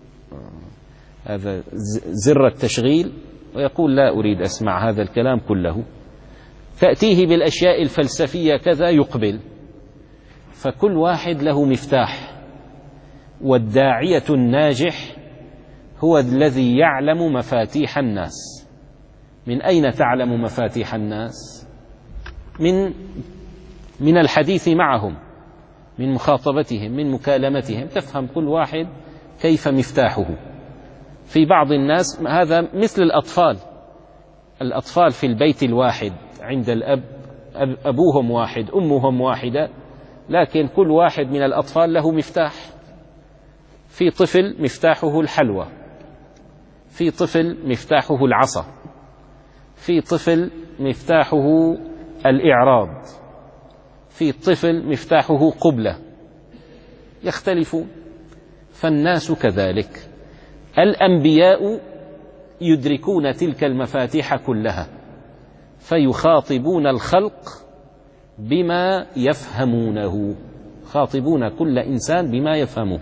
هذا زر التشغيل ويقول لا أريد أسمع هذا الكلام كله. تأتيه بالأشياء الفلسفية كذا يقبل. فكل واحد له مفتاح، والداعية الناجح هو الذي يعلم مفاتيح الناس. من أين تعلم مفاتيح الناس؟ من من الحديث معهم، من مخاطبتهم، من مكالمتهم، تفهم كل واحد كيف مفتاحه. في بعض الناس هذا مثل الأطفال. الأطفال في البيت الواحد عند الأب، أبوهم واحد أمهم واحدة، لكن كل واحد من الأطفال له مفتاح. في طفل مفتاحه الحلوى، في طفل مفتاحه العصا، في طفل مفتاحه الإعراض، في طفل مفتاحه قبلة، يختلفون. فالناس كذلك. الأنبياء يدركون تلك المفاتيح كلها فيخاطبون الخلق بما يفهمونه، خاطبون كل إنسان بما يفهمه.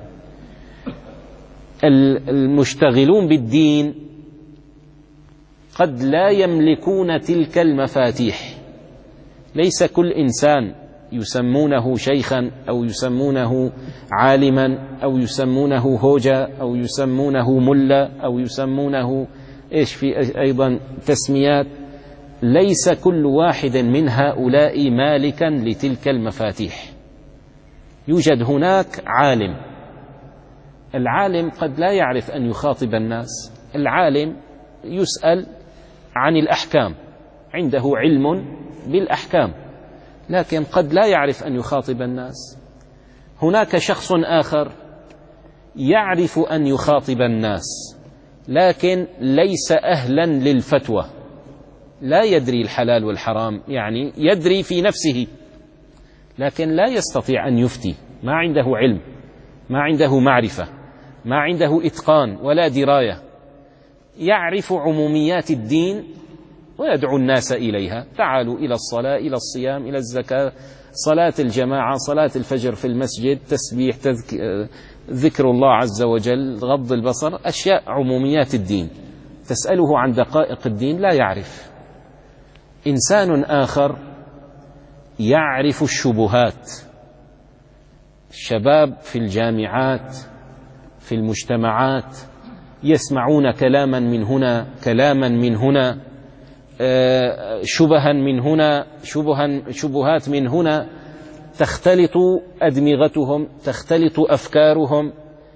المشتغلون بالدين قد لا يملكون تلك المفاتيح. ليس كل إنسان يسمونه شيخا أو يسمونه عالما أو يسمونه هوجة أو يسمونه ملا أو يسمونه إيش في أيضا تسميات. ليس كل واحد من هؤلاء مالكا لتلك المفاتيح. يوجد هناك عالم. العالم قد لا يعرف أن يخاطب الناس. العالم يسأل عن الأحكام، عنده علم بالأحكام، لكن قد لا يعرف أن يخاطب الناس. هناك شخص آخر يعرف أن يخاطب الناس لكن ليس أهلا للفتوى، لا يدري الحلال والحرام، يعني يدري في نفسه لكن لا يستطيع أن يفتي، ما عنده علم. ما عنده معرفة، ما عنده إتقان ولا دراية، يعرف عموميات الدين ويدعو الناس إليها، تعالوا إلى الصلاة، إلى الصيام، إلى الزكاة، صلاة الجماعة، صلاة الفجر في المسجد، تسبيح، تذك... ذكر الله عز وجل، غض البصر، أشياء عموميات الدين. تسأله عن دقائق الدين لا يعرف. إنسان آخر يعرف الشبهات، الشباب في الجامعات في المجتمعات يسمعون كلاما من هنا كلاما من هنا، شبها من هنا شبها شبهات من هنا، تختلط أدمغتهم، تختلط أفكارهم،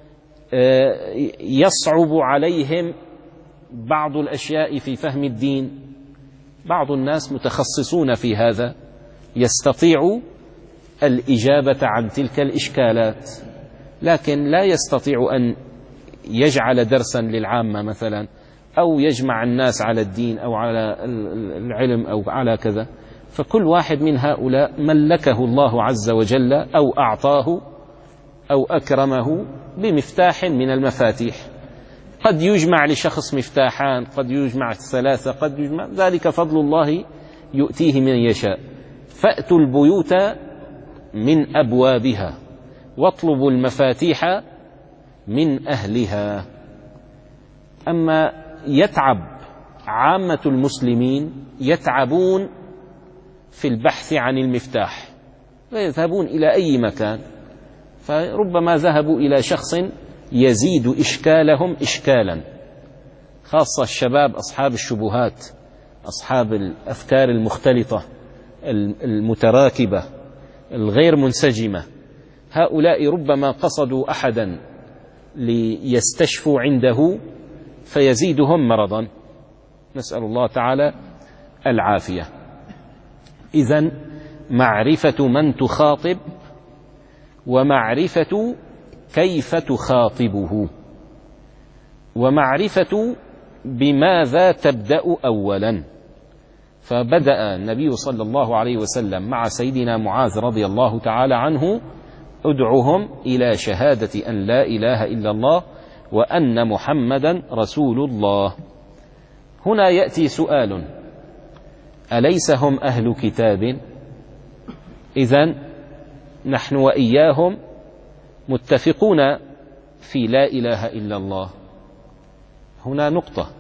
يصعب عليهم بعض الأشياء في فهم الدين. بعض الناس متخصصون في هذا، يستطيع الإجابة عن تلك الإشكالات، لكن لا يستطيع أن يجعل درسا للعامة مثلا، أو يجمع الناس على الدين أو على العلم أو على كذا. فكل واحد من هؤلاء ملكه الله عز وجل أو أعطاه أو أكرمه بمفتاح من المفاتيح. قد يجمع لشخص مفتاحان، قد يجمع ثلاثة، قد يجمع، ذلك فضل الله يؤتيه من يشاء. فأتوا البيوت من أبوابها واطلبوا المفاتيح من أهلها. أما يتعب عامة المسلمين، يتعبون في البحث عن المفتاح ويذهبون إلى أي مكان، فربما ذهبوا إلى شخص يزيد إشكالهم إشكالا، خاصة الشباب أصحاب الشبهات، أصحاب الأفكار المختلطة المتراكبة الغير منسجمة. هؤلاء ربما قصدوا أحدا ليستشفوا عنده فيزيدهم مرضا، نسأل الله تعالى العافية. إذن معرفة من تخاطب ومعرفة كيف تخاطبه، ومعرفة بماذا تبدأ أولا. فبدأ النبي صلى الله عليه وسلم مع سيدنا معاذ رضي الله تعالى عنه: ادعهم إلى شهادة أن لا إله إلا الله وأن محمدا رسول الله. هنا يأتي سؤال: أليس هم أهل كتاب؟ إذن نحن وإياهم متفقون في لا إله إلا الله. هنا نقطة: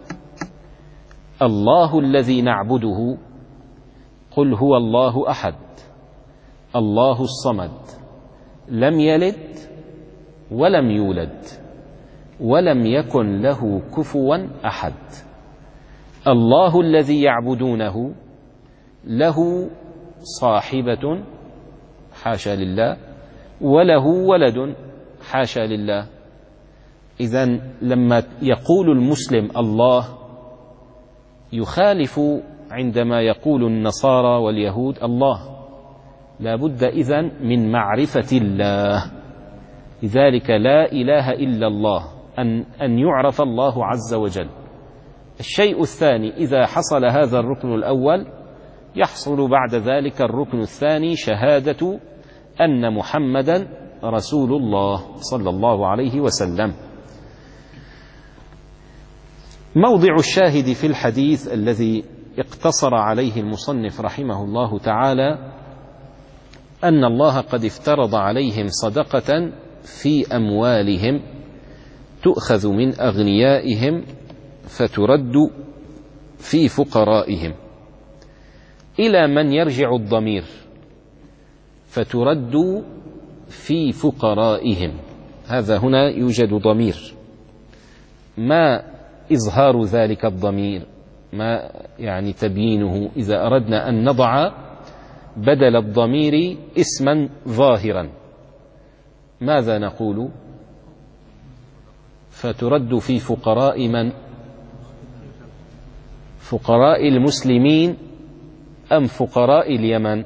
الله الذي نعبده قل هو الله أحد الله الصمد لم يلد ولم يولد ولم يكن له كفوا أحد. الله الذي يعبدونه له صاحبة حاشا لله، وله ولد حاشا لله. إذن لما يقول المسلم الله يخالف عندما يقول النصارى واليهود الله. لا بد إذن من معرفة الله. لذلك لا إله إلا الله، أن, أن يعرف الله عز وجل. الشيء الثاني: إذا حصل هذا الركن الأول يحصل بعد ذلك الركن الثاني، شهادة أن محمدا رسول الله صلى الله عليه وسلم. موضع الشاهد في الحديث الذي اقتصر عليه المصنف رحمه الله تعالى أن الله قد افترض عليهم صدقة في أموالهم تؤخذ من أغنيائهم فترد في فقرائهم. إلى من يرجع الضمير؟ فترد في فقرائهم. هذا هنا يوجد ضمير، ما إظهار ذلك الضمير؟ ما يعني تبيينه؟ إذا أردنا أن نضع بدل الضمير اسما ظاهرا ماذا نقول؟ فترد في فقراء من؟ فقراء المسلمين أم فقراء اليمن؟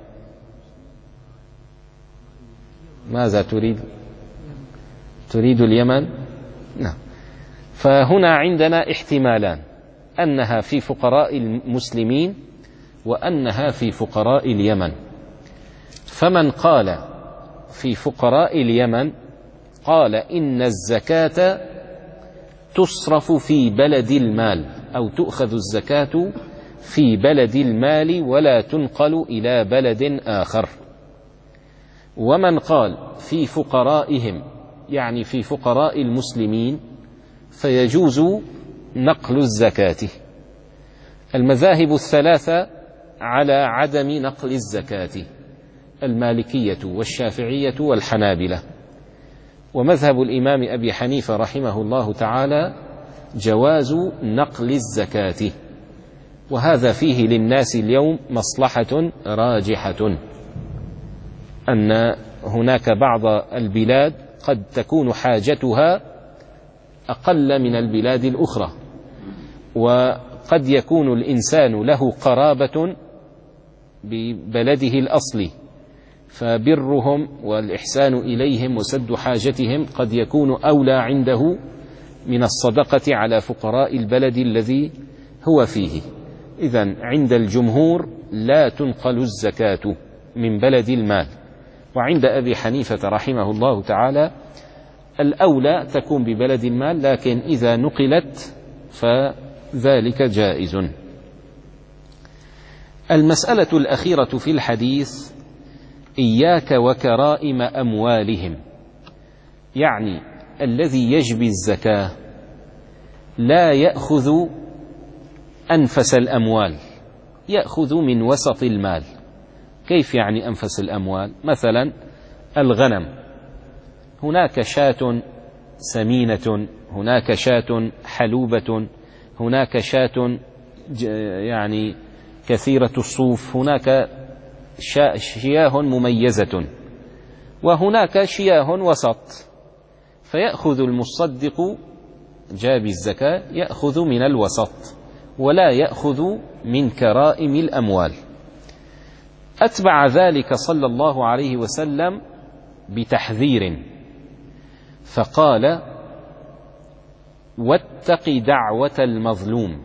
ماذا تريد؟ تريد اليمن؟ نعم. فهنا عندنا احتمالان: أنها في فقراء المسلمين وأنها في فقراء اليمن. فمن قال في فقراء اليمن قال إن الزكاة تصرف في بلد المال، أو تؤخذ الزكاة في بلد المال ولا تنقل إلى بلد آخر. ومن قال في فقرائهم، يعني في فقراء المسلمين، فيجوز نقل الزكاة. المذاهب الثلاثة على عدم نقل الزكاة: المالكية والشافعية والحنابلة. ومذهب الإمام أبي حنيفة رحمه الله تعالى جواز نقل الزكاة، وهذا فيه للناس اليوم مصلحة راجحة، أن هناك بعض البلاد قد تكون حاجتها أقل من البلاد الأخرى، وقد يكون الإنسان له قرابة ببلده الأصلي، فبرهم والإحسان إليهم وسد حاجتهم قد يكون أولى عنده من الصدقة على فقراء البلد الذي هو فيه. إذن عند الجمهور لا تنقل الزكاة من بلد المال، وعند أبي حنيفة رحمه الله تعالى الأولى تكون ببلد المال، لكن إذا نقلت فذلك جائز. المسألة الأخيرة في الحديث: إياك وكرائم أموالهم، يعني الذي يجبي الزكاة لا يأخذ أنفس الأموال، يأخذ من وسط المال. كيف يعني أنفس الأموال؟ مثلا الغنم، هناك شاة سمينة، هناك شاة حلوبة، هناك شاة يعني كثيرة الصوف، هناك شياه مميزة، وهناك شياه وسط، فيأخذ المصدق جابي الزكاة يأخذ من الوسط ولا يأخذ من كرائم الأموال. أتبع ذلك صلى الله عليه وسلم بتحذير فقال: واتق دعوة المظلوم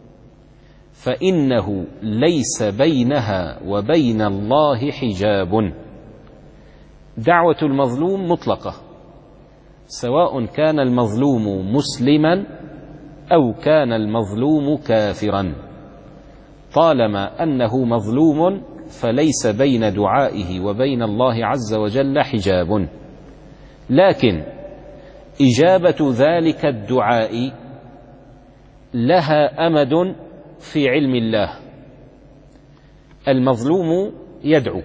فإنه ليس بينها وبين الله حجاب. دعوة المظلوم مطلقة، سواء كان المظلوم مسلما أو كان المظلوم كافرا، طالما أنه مظلوم فليس بين دعائه وبين الله عز وجل حجاب. لكن إجابة ذلك الدعاء لها أمد في علم الله. المظلوم يدعو،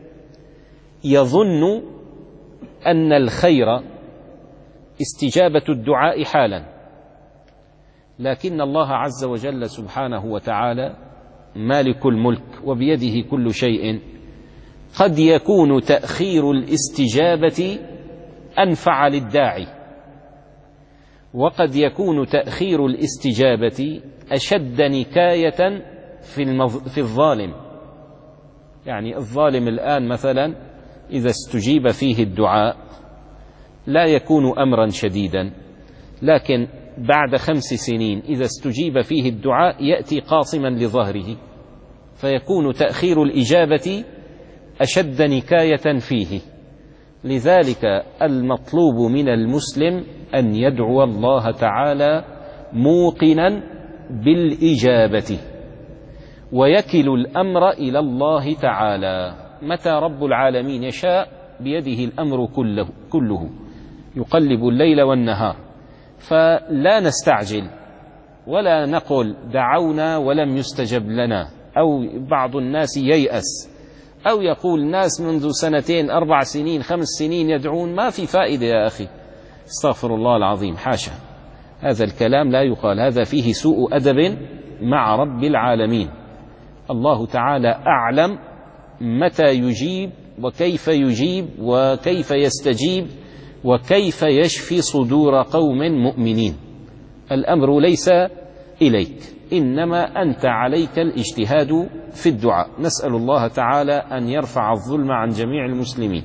يظن أن الخير استجابة الدعاء حالا، لكن الله عز وجل سبحانه وتعالى مالك الملك وبيده كل شيء، قد يكون تأخير الاستجابة أنفع للداعي، وقد يكون تأخير الاستجابة أشد نكاية في, في الظالم. يعني الظالم الآن مثلا إذا استجيب فيه الدعاء لا يكون أمرا شديدا، لكن بعد خمس سنين إذا استجيب فيه الدعاء يأتي قاصما لظهره، فيكون تأخير الإجابة أشد نكاية فيه. لذلك المطلوب من المسلم أن يدعو الله تعالى موقنا بالإجابة، ويكل الأمر إلى الله تعالى. متى رب العالمين يشاء بيده الأمر كله, كله يقلب الليل والنهار، فلا نستعجل ولا نقول دعونا ولم يستجب لنا، أو بعض الناس ييأس، أو يقول الناس منذ سنتين أربع سنين خمس سنين يدعون ما في فائدة يا أخي. استغفر الله العظيم، حاشا، هذا الكلام لا يقال، هذا فيه سوء أدب مع رب العالمين. الله تعالى أعلم متى يجيب وكيف يجيب وكيف يستجيب وكيف يشفي صدور قوم مؤمنين. الأمر ليس إليك، إنما أنت عليك الاجتهاد في الدعاء. نسأل الله تعالى أن يرفع الظلم عن جميع المسلمين.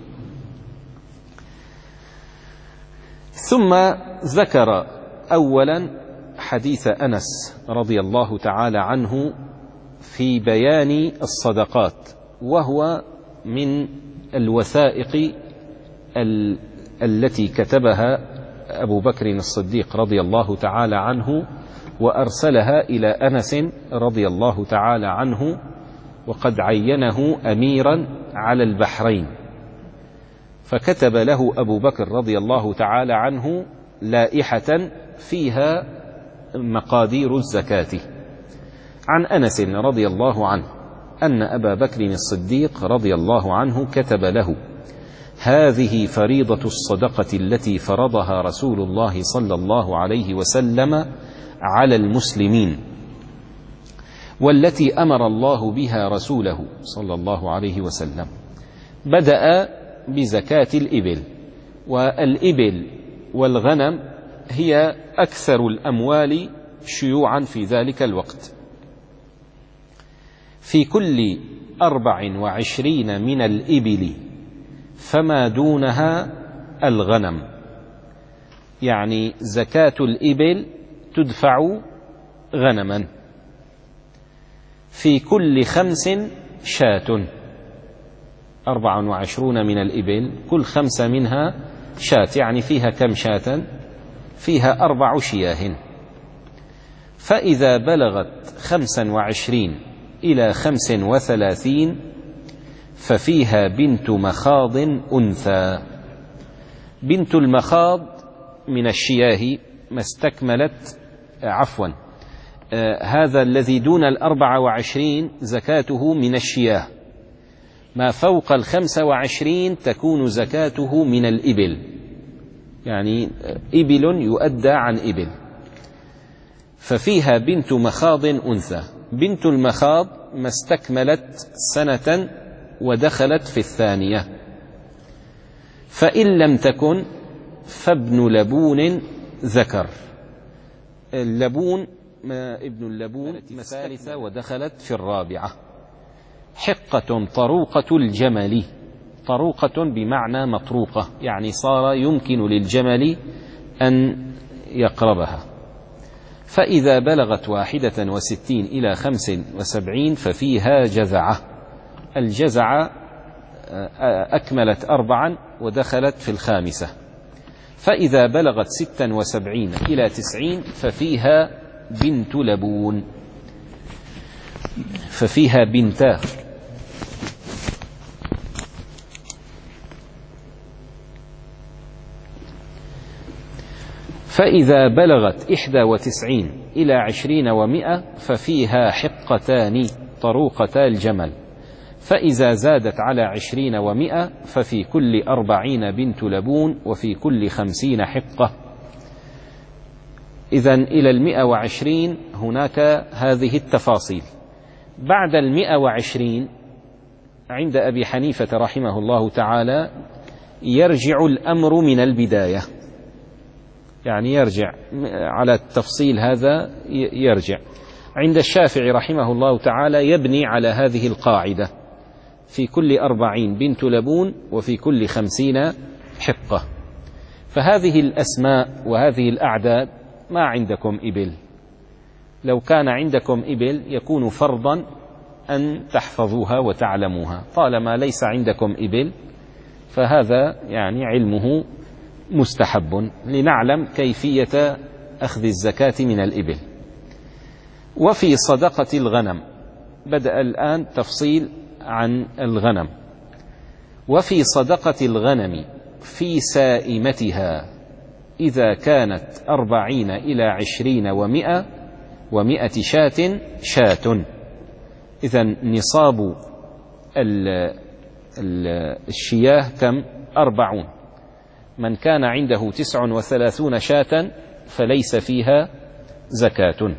ثم ذكر أولا حديث أنس رضي الله تعالى عنه في بيان الصدقات، وهو من الوثائق التي كتبها أبو بكر الصديق رضي الله تعالى عنه وأرسلها إلى أنس رضي الله تعالى عنه، وقد عينه أميرا على البحرين، فكتب له أبو بكر رضي الله تعالى عنه لائحة فيها مقادير الزكاة عن أنس رضي الله عنه أن أبا بكر الصديق رضي الله عنه كتب له: هذه فريضة الصدقة التي فرضها رسول الله صلى الله عليه وسلم على المسلمين، والتي أمر الله بها رسوله صلى الله عليه وسلم. بدأ بزكاة الإبل، والإبل والغنم هي أكثر الأموال شيوعا في ذلك الوقت. في كل أربع وعشرين من الإبل فما دونها الغنم، يعني زكاة الإبل تدفع غنما. في كل خمس شاة، أربع وعشرون من الإبل كل خمسة منها شاة، يعني فيها كم شاة؟ فيها أربع شياه. فإذا بلغت خمسا وعشرين إلى خمس وثلاثين ففيها بنت مخاض أنثى. بنت المخاض من الشياه ما استكملت عفوا آه هذا الذي دون الأربع وعشرين زكاته من الشياه، ما فوق الخمس وعشرين تكون زكاته من الإبل، يعني إبل يؤدى عن إبل. ففيها بنت مخاض أنثى. بنت المخاض ما استكملت سنة ودخلت في الثانية. فإن لم تكن فابن لبون ذكر. اللبون ما ابن اللبون الثالثة ودخلت في الرابعة. حقة طروقة الجمل، طروقة بمعنى مطروقة، يعني صار يمكن للجمل أن يقربها. فإذا بلغت واحدة وستين إلى خمس وسبعين ففيها جزعة. الجزعة أكملت أربعا ودخلت في الخامسة. فإذا بلغت ستا وسبعين إلى تسعين ففيها بنت لبون، ففيها بنتا. فإذا بلغت إحدى وتسعين إلى عشرين ومئة ففيها حقتان طروقتا الجمل. فإذا زادت على عشرين ومئة ففي كل أربعين بنت لبون وفي كل خمسين حقة. إذن إلى المئة وعشرين هناك هذه التفاصيل. بعد المئة وعشرين عند أبي حنيفة رحمه الله تعالى يرجع الأمر من البداية، يعني يرجع على التفصيل هذا يرجع. عند الشافعي رحمه الله تعالى يبني على هذه القاعدة: في كل أربعين بنت لبون وفي كل خمسين حقة. فهذه الأسماء وهذه الأعداد ما عندكم إبل. لو كان عندكم إبل يكون فرضا أن تحفظوها وتعلموها. طالما ليس عندكم إبل فهذا يعني علمه مستحب لنعلم كيفية أخذ الزكاة من الإبل. وفي صدقة الغنم بدأ الآن تفصيل عن الغنم. وفي صدقة الغنم في سائمتها إذا كانت أربعين إلى عشرين ومئة ومئة شاة شاة. إذن نصاب الشياه كم؟ أربعون. من كان عنده تسع وثلاثون شاة فليس فيها زكاة.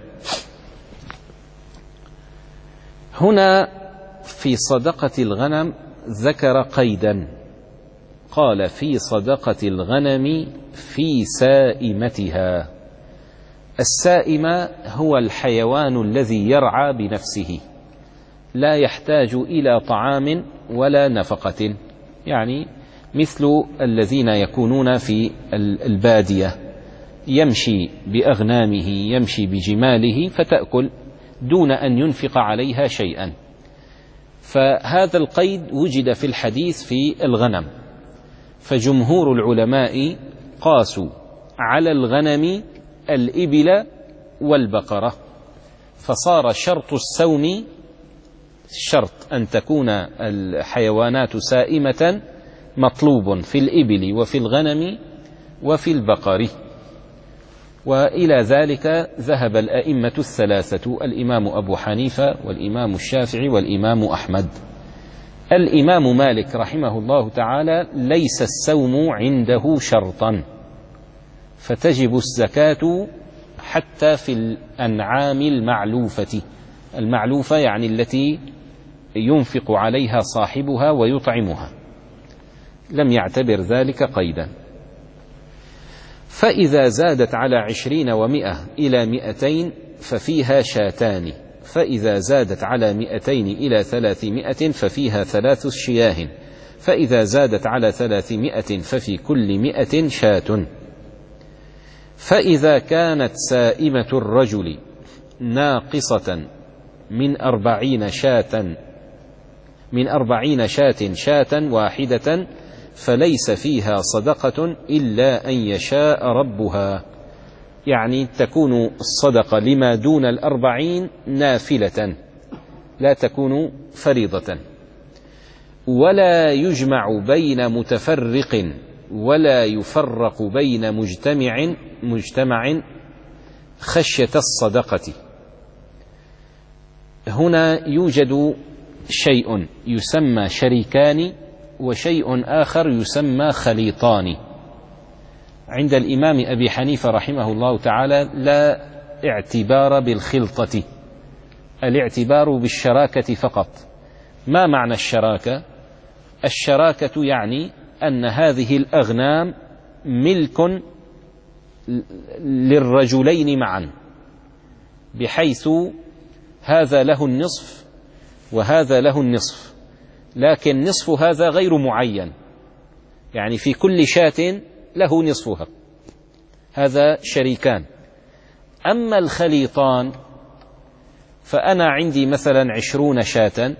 هنا في صدقة الغنم ذكر قيدا، قال: في صدقة الغنم في سائمتها. السائمة هو الحيوان الذي يرعى بنفسه، لا يحتاج إلى طعام ولا نفقة، يعني مثل الذين يكونون في البادية يمشي بأغنامه يمشي بجماله فتأكل دون أن ينفق عليها شيئا. فهذا القيد وجد في الحديث في الغنم. فجمهور العلماء قاسوا على الغنم الإبل والبقرة، فصار شرط السوم شرط أن تكون الحيوانات سائمة مطلوب في الإبل وفي الغنم وفي البقر. وإلى ذلك ذهب الأئمة الثلاثة، الإمام أبو حنيفة والإمام الشافعي والإمام أحمد. الإمام مالك رحمه الله تعالى ليس السوم عنده شرطا، فتجب الزكاة حتى في الأنعام المعلوفة. المعلوفة يعني التي ينفق عليها صاحبها ويطعمها، لم يعتبر ذلك قيدا. فإذا زادت على عشرين ومئة إلى مئتين ففيها شاتان، فإذا زادت على مئتين إلى ثلاثمائة ففيها ثلاث شياه، فإذا زادت على ثلاثمائة ففي كل مئة شاة. فإذا كانت سائمة الرجل ناقصة من أربعين شاة من أربعين شاة شاة واحدة فليس فيها صدقة إلا أن يشاء ربها، يعني تكون الصدقة لما دون الأربعين نافلة لا تكون فريضة. ولا يجمع بين متفرق ولا يفرق بين مجتمع مجتمع خشية الصدقة. هنا يوجد شيء يسمى شريكان وشيء آخر يسمى خليطان. عند الإمام أبي حنيفة رحمه الله تعالى لا اعتبار بالخلطة، الاعتبار بالشراكة فقط. ما معنى الشراكة؟ الشراكة يعني أن هذه الأغنام ملك للرجلين معا، بحيث هذا له النصف وهذا له النصف، لكن نصف هذا غير معين، يعني في كل شاة له نصفها، هذا شريكان. أما الخليطان فأنا عندي مثلا عشرون شاة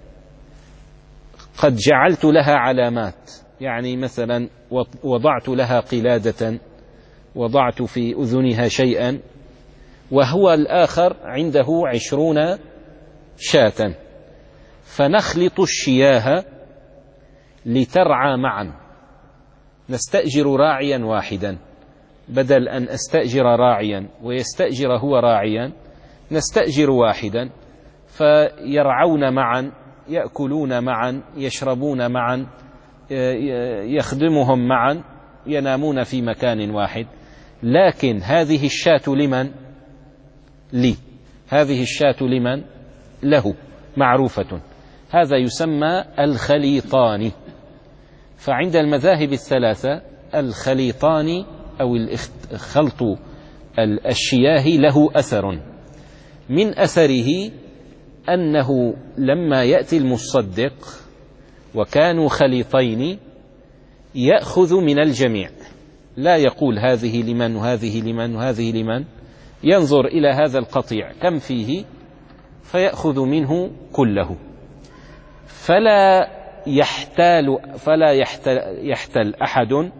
قد جعلت لها علامات، يعني مثلا وضعت لها قلادة، وضعت في أذنها شيئا، وهو الآخر عنده عشرون شاة، فنخلط الشياه لترعى معا. نستأجر راعيا واحدا، بدل أن أستأجر راعيا ويستأجر هو راعيا نستأجر واحدا، فيرعون معا، يأكلون معا، يشربون معا، يخدمهم معا، ينامون في مكان واحد. لكن هذه الشاة لمن؟ لي. هذه الشاة لمن؟ له، معروفة. هذا يسمى الخليطان. فعند المذاهب الثلاثة الخليطان أو خلط الشياه له أثر. من أثره أنه لما يأتي المصدق وكانوا خليطين يأخذ من الجميع، لا يقول هذه لمن وهذه لمن وهذه لمن، ينظر إلى هذا القطيع كم فيه فيأخذ منه كله، فلا يحتال فلا يحتل, يحتل أحد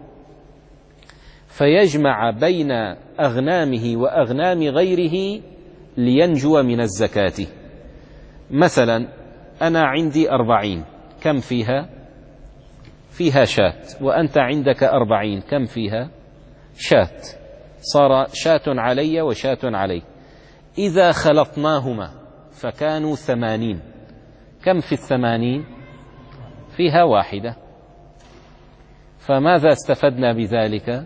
فيجمع بين أغنامه وأغنام غيره لينجو من الزكاة. مثلا أنا عندي أربعين، كم فيها؟ فيها شات، وأنت عندك أربعين، كم فيها؟ شات، صار شات علي وشات علي. إذا خلطناهما فكانوا ثمانين، كم في الثمانين؟ فيها واحدة. فماذا استفدنا بذلك؟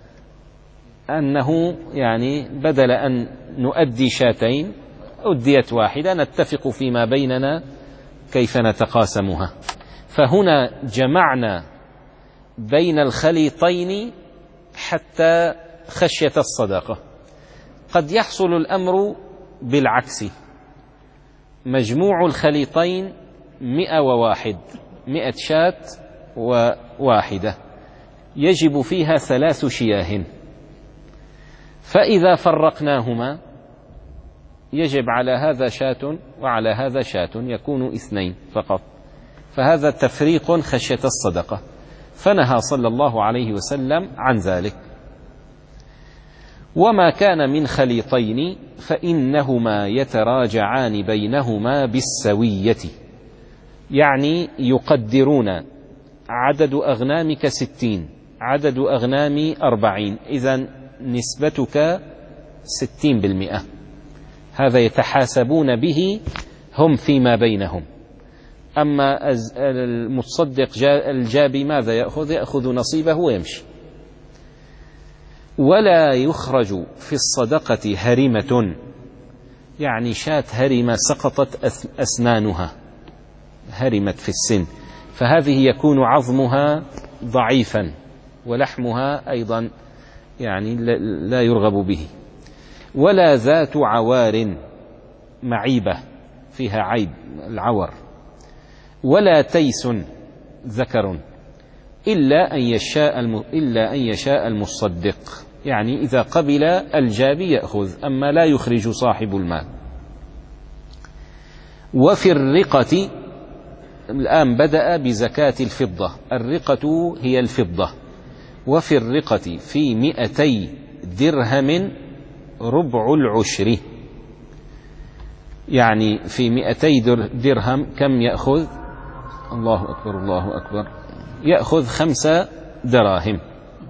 أنه يعني بدل أن نؤدي شاتين أديت واحدة، نتفق فيما بيننا كيف نتقاسمها. فهنا جمعنا بين الخليطين حتى خشية الصدقة. قد يحصل الأمر بالعكس، مجموع الخليطين مئة وواحد، مئة شات وواحدة، يجب فيها ثلاث شياه، فإذا فرقناهما يجب على هذا شاة وعلى هذا شاة، يكون اثنين فقط. فهذا تفريق خشية الصدقة. فنهى صلى الله عليه وسلم عن ذلك. وما كان من خليطين فإنهما يتراجعان بينهما بالسوية، يعني يقدرون عدد أغنامك ستين، عدد أغنامي أربعين، إذن نسبتك ستين بالمئة، هذا يتحاسبون به هم فيما بينهم. أما المتصدق الجابي ماذا يأخذ؟ يأخذ نصيبه ويمشي. ولا يخرج في الصدقة هرمة، يعني شاة هرمة سقطت أسنانها، هرمت في السن، فهذه يكون عظمها ضعيفا ولحمها أيضا يعني لا يرغب به. ولا ذات عوار، معيبة فيها عيب العور. ولا تيس، ذكر، إلا أن يشاء إلا أن يشاء المصدق، يعني إذا قبل الجابي يأخذ، أما لا يخرج صاحب المال. وفي الرقة، الآن بدأ بزكاة الفضة، الرقة هي الفضة. وفي الرقة في مئتي درهم ربع العشر، يعني في مئتي درهم كم يأخذ؟ الله أكبر الله أكبر، يأخذ خمسة دراهم.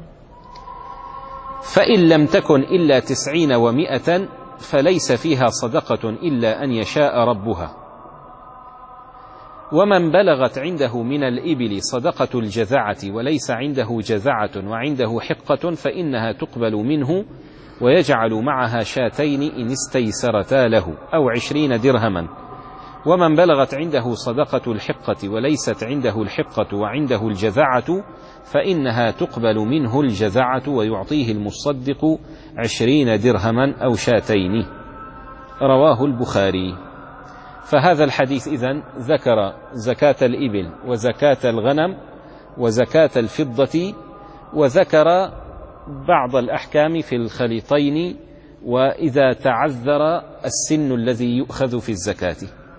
فإن لم تكن إلا تسعين ومئة فليس فيها صدقة إلا أن يشاء ربها. ومن بلغت عنده من الإبل صدقة الجذعة وليس عنده جذعة وعنده حقة فإنها تقبل منه، ويجعل معها شاتين إن استيسرتا له، أو عشرين درهما. ومن بلغت عنده صدقة الحقة وليست عنده الحقة وعنده الجذعة فإنها تقبل منه الجذعة، ويعطيه المصدق عشرين درهما أو شاتين. رواه البخاري. فهذا الحديث إذن ذكر زكاة الإبل وزكاة الغنم وزكاة الفضة، وذكر بعض الأحكام في الخليطين، وإذا تعذر السن الذي يؤخذ في الزكاة.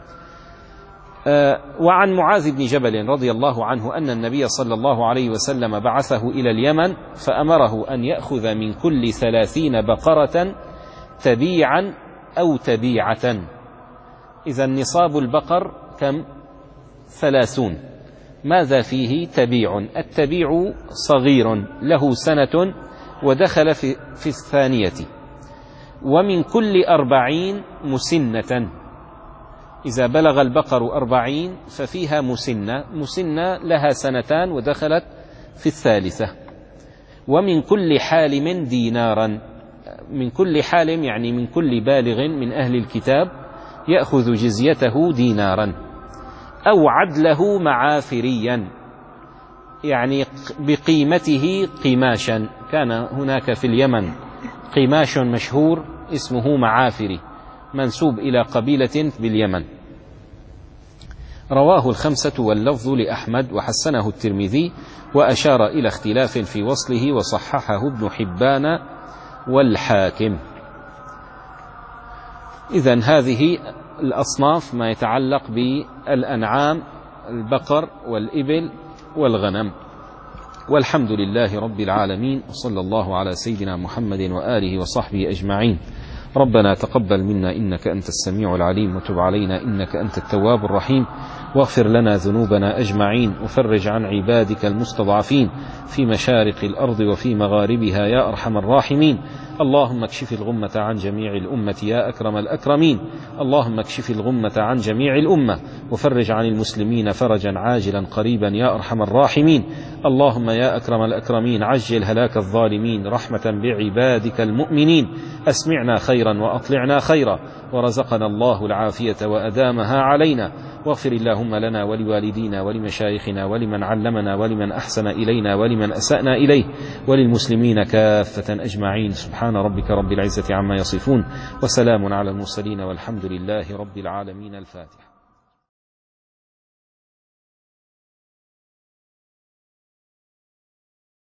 وعن معاذ بن جبل رضي الله عنه أن النبي صلى الله عليه وسلم بعثه إلى اليمن فأمره أن يأخذ من كل ثلاثين بقرة تبيعا أو تبيعة. إذا نصاب البقر كم؟ ثلاثون. ماذا فيه؟ تبيع. التبيع صغير له سنة ودخل في, في الثانية. ومن كل أربعين مسنة، إذا بلغ البقر أربعين ففيها مسنة، مسنة لها سنتان ودخلت في الثالثة. ومن كل حالم دينارا، من كل حالم يعني من كل بالغ من أهل الكتاب يأخذ جزيته دينارا، أو عدله معافريا، يعني بقيمته قماشا. كان هناك في اليمن قماش مشهور اسمه معافري، منسوب إلى قبيلة باليمن. رواه الخمسة واللفظ لأحمد وحسنه الترمذي، وأشار إلى اختلاف في وصله وصححه ابن حبان والحاكم. إذن هذه الأصناف ما يتعلق بالأنعام، البقر والإبل والغنم. والحمد لله رب العالمين، وصلى الله على سيدنا محمد وآله وصحبه أجمعين. ربنا تقبل منا إنك أنت السميع العليم، وتب علينا إنك أنت التواب الرحيم، واغفر لنا ذنوبنا أجمعين، وفرج عن عبادك المستضعفين في مشارق الأرض وفي مغاربها يا أرحم الراحمين. اللهم اكشف الغمة عن جميع الأمة يا أكرم الأكرمين. اللهم اكشف الغمة عن جميع الأمة، وفرج عن المسلمين فرجا عاجلا قريبا يا أرحم الراحمين. اللهم يا أكرم الأكرمين عجل هلاك الظالمين رحمة بعبادك المؤمنين. أسمعنا خيرا وأطلعنا خيرا، ورزقنا الله العافية وأدامها علينا. واغفر اللهم لنا ولوالدينا ولمشايخنا ولمن علمنا ولمن أحسن إلينا ولمن أسأنا إليه، وللمسلمين كافة أجمعين. سبحان ربك رب العزة عما يصفون، وسلام على المرسلين، والحمد لله رب العالمين. الفاتحة.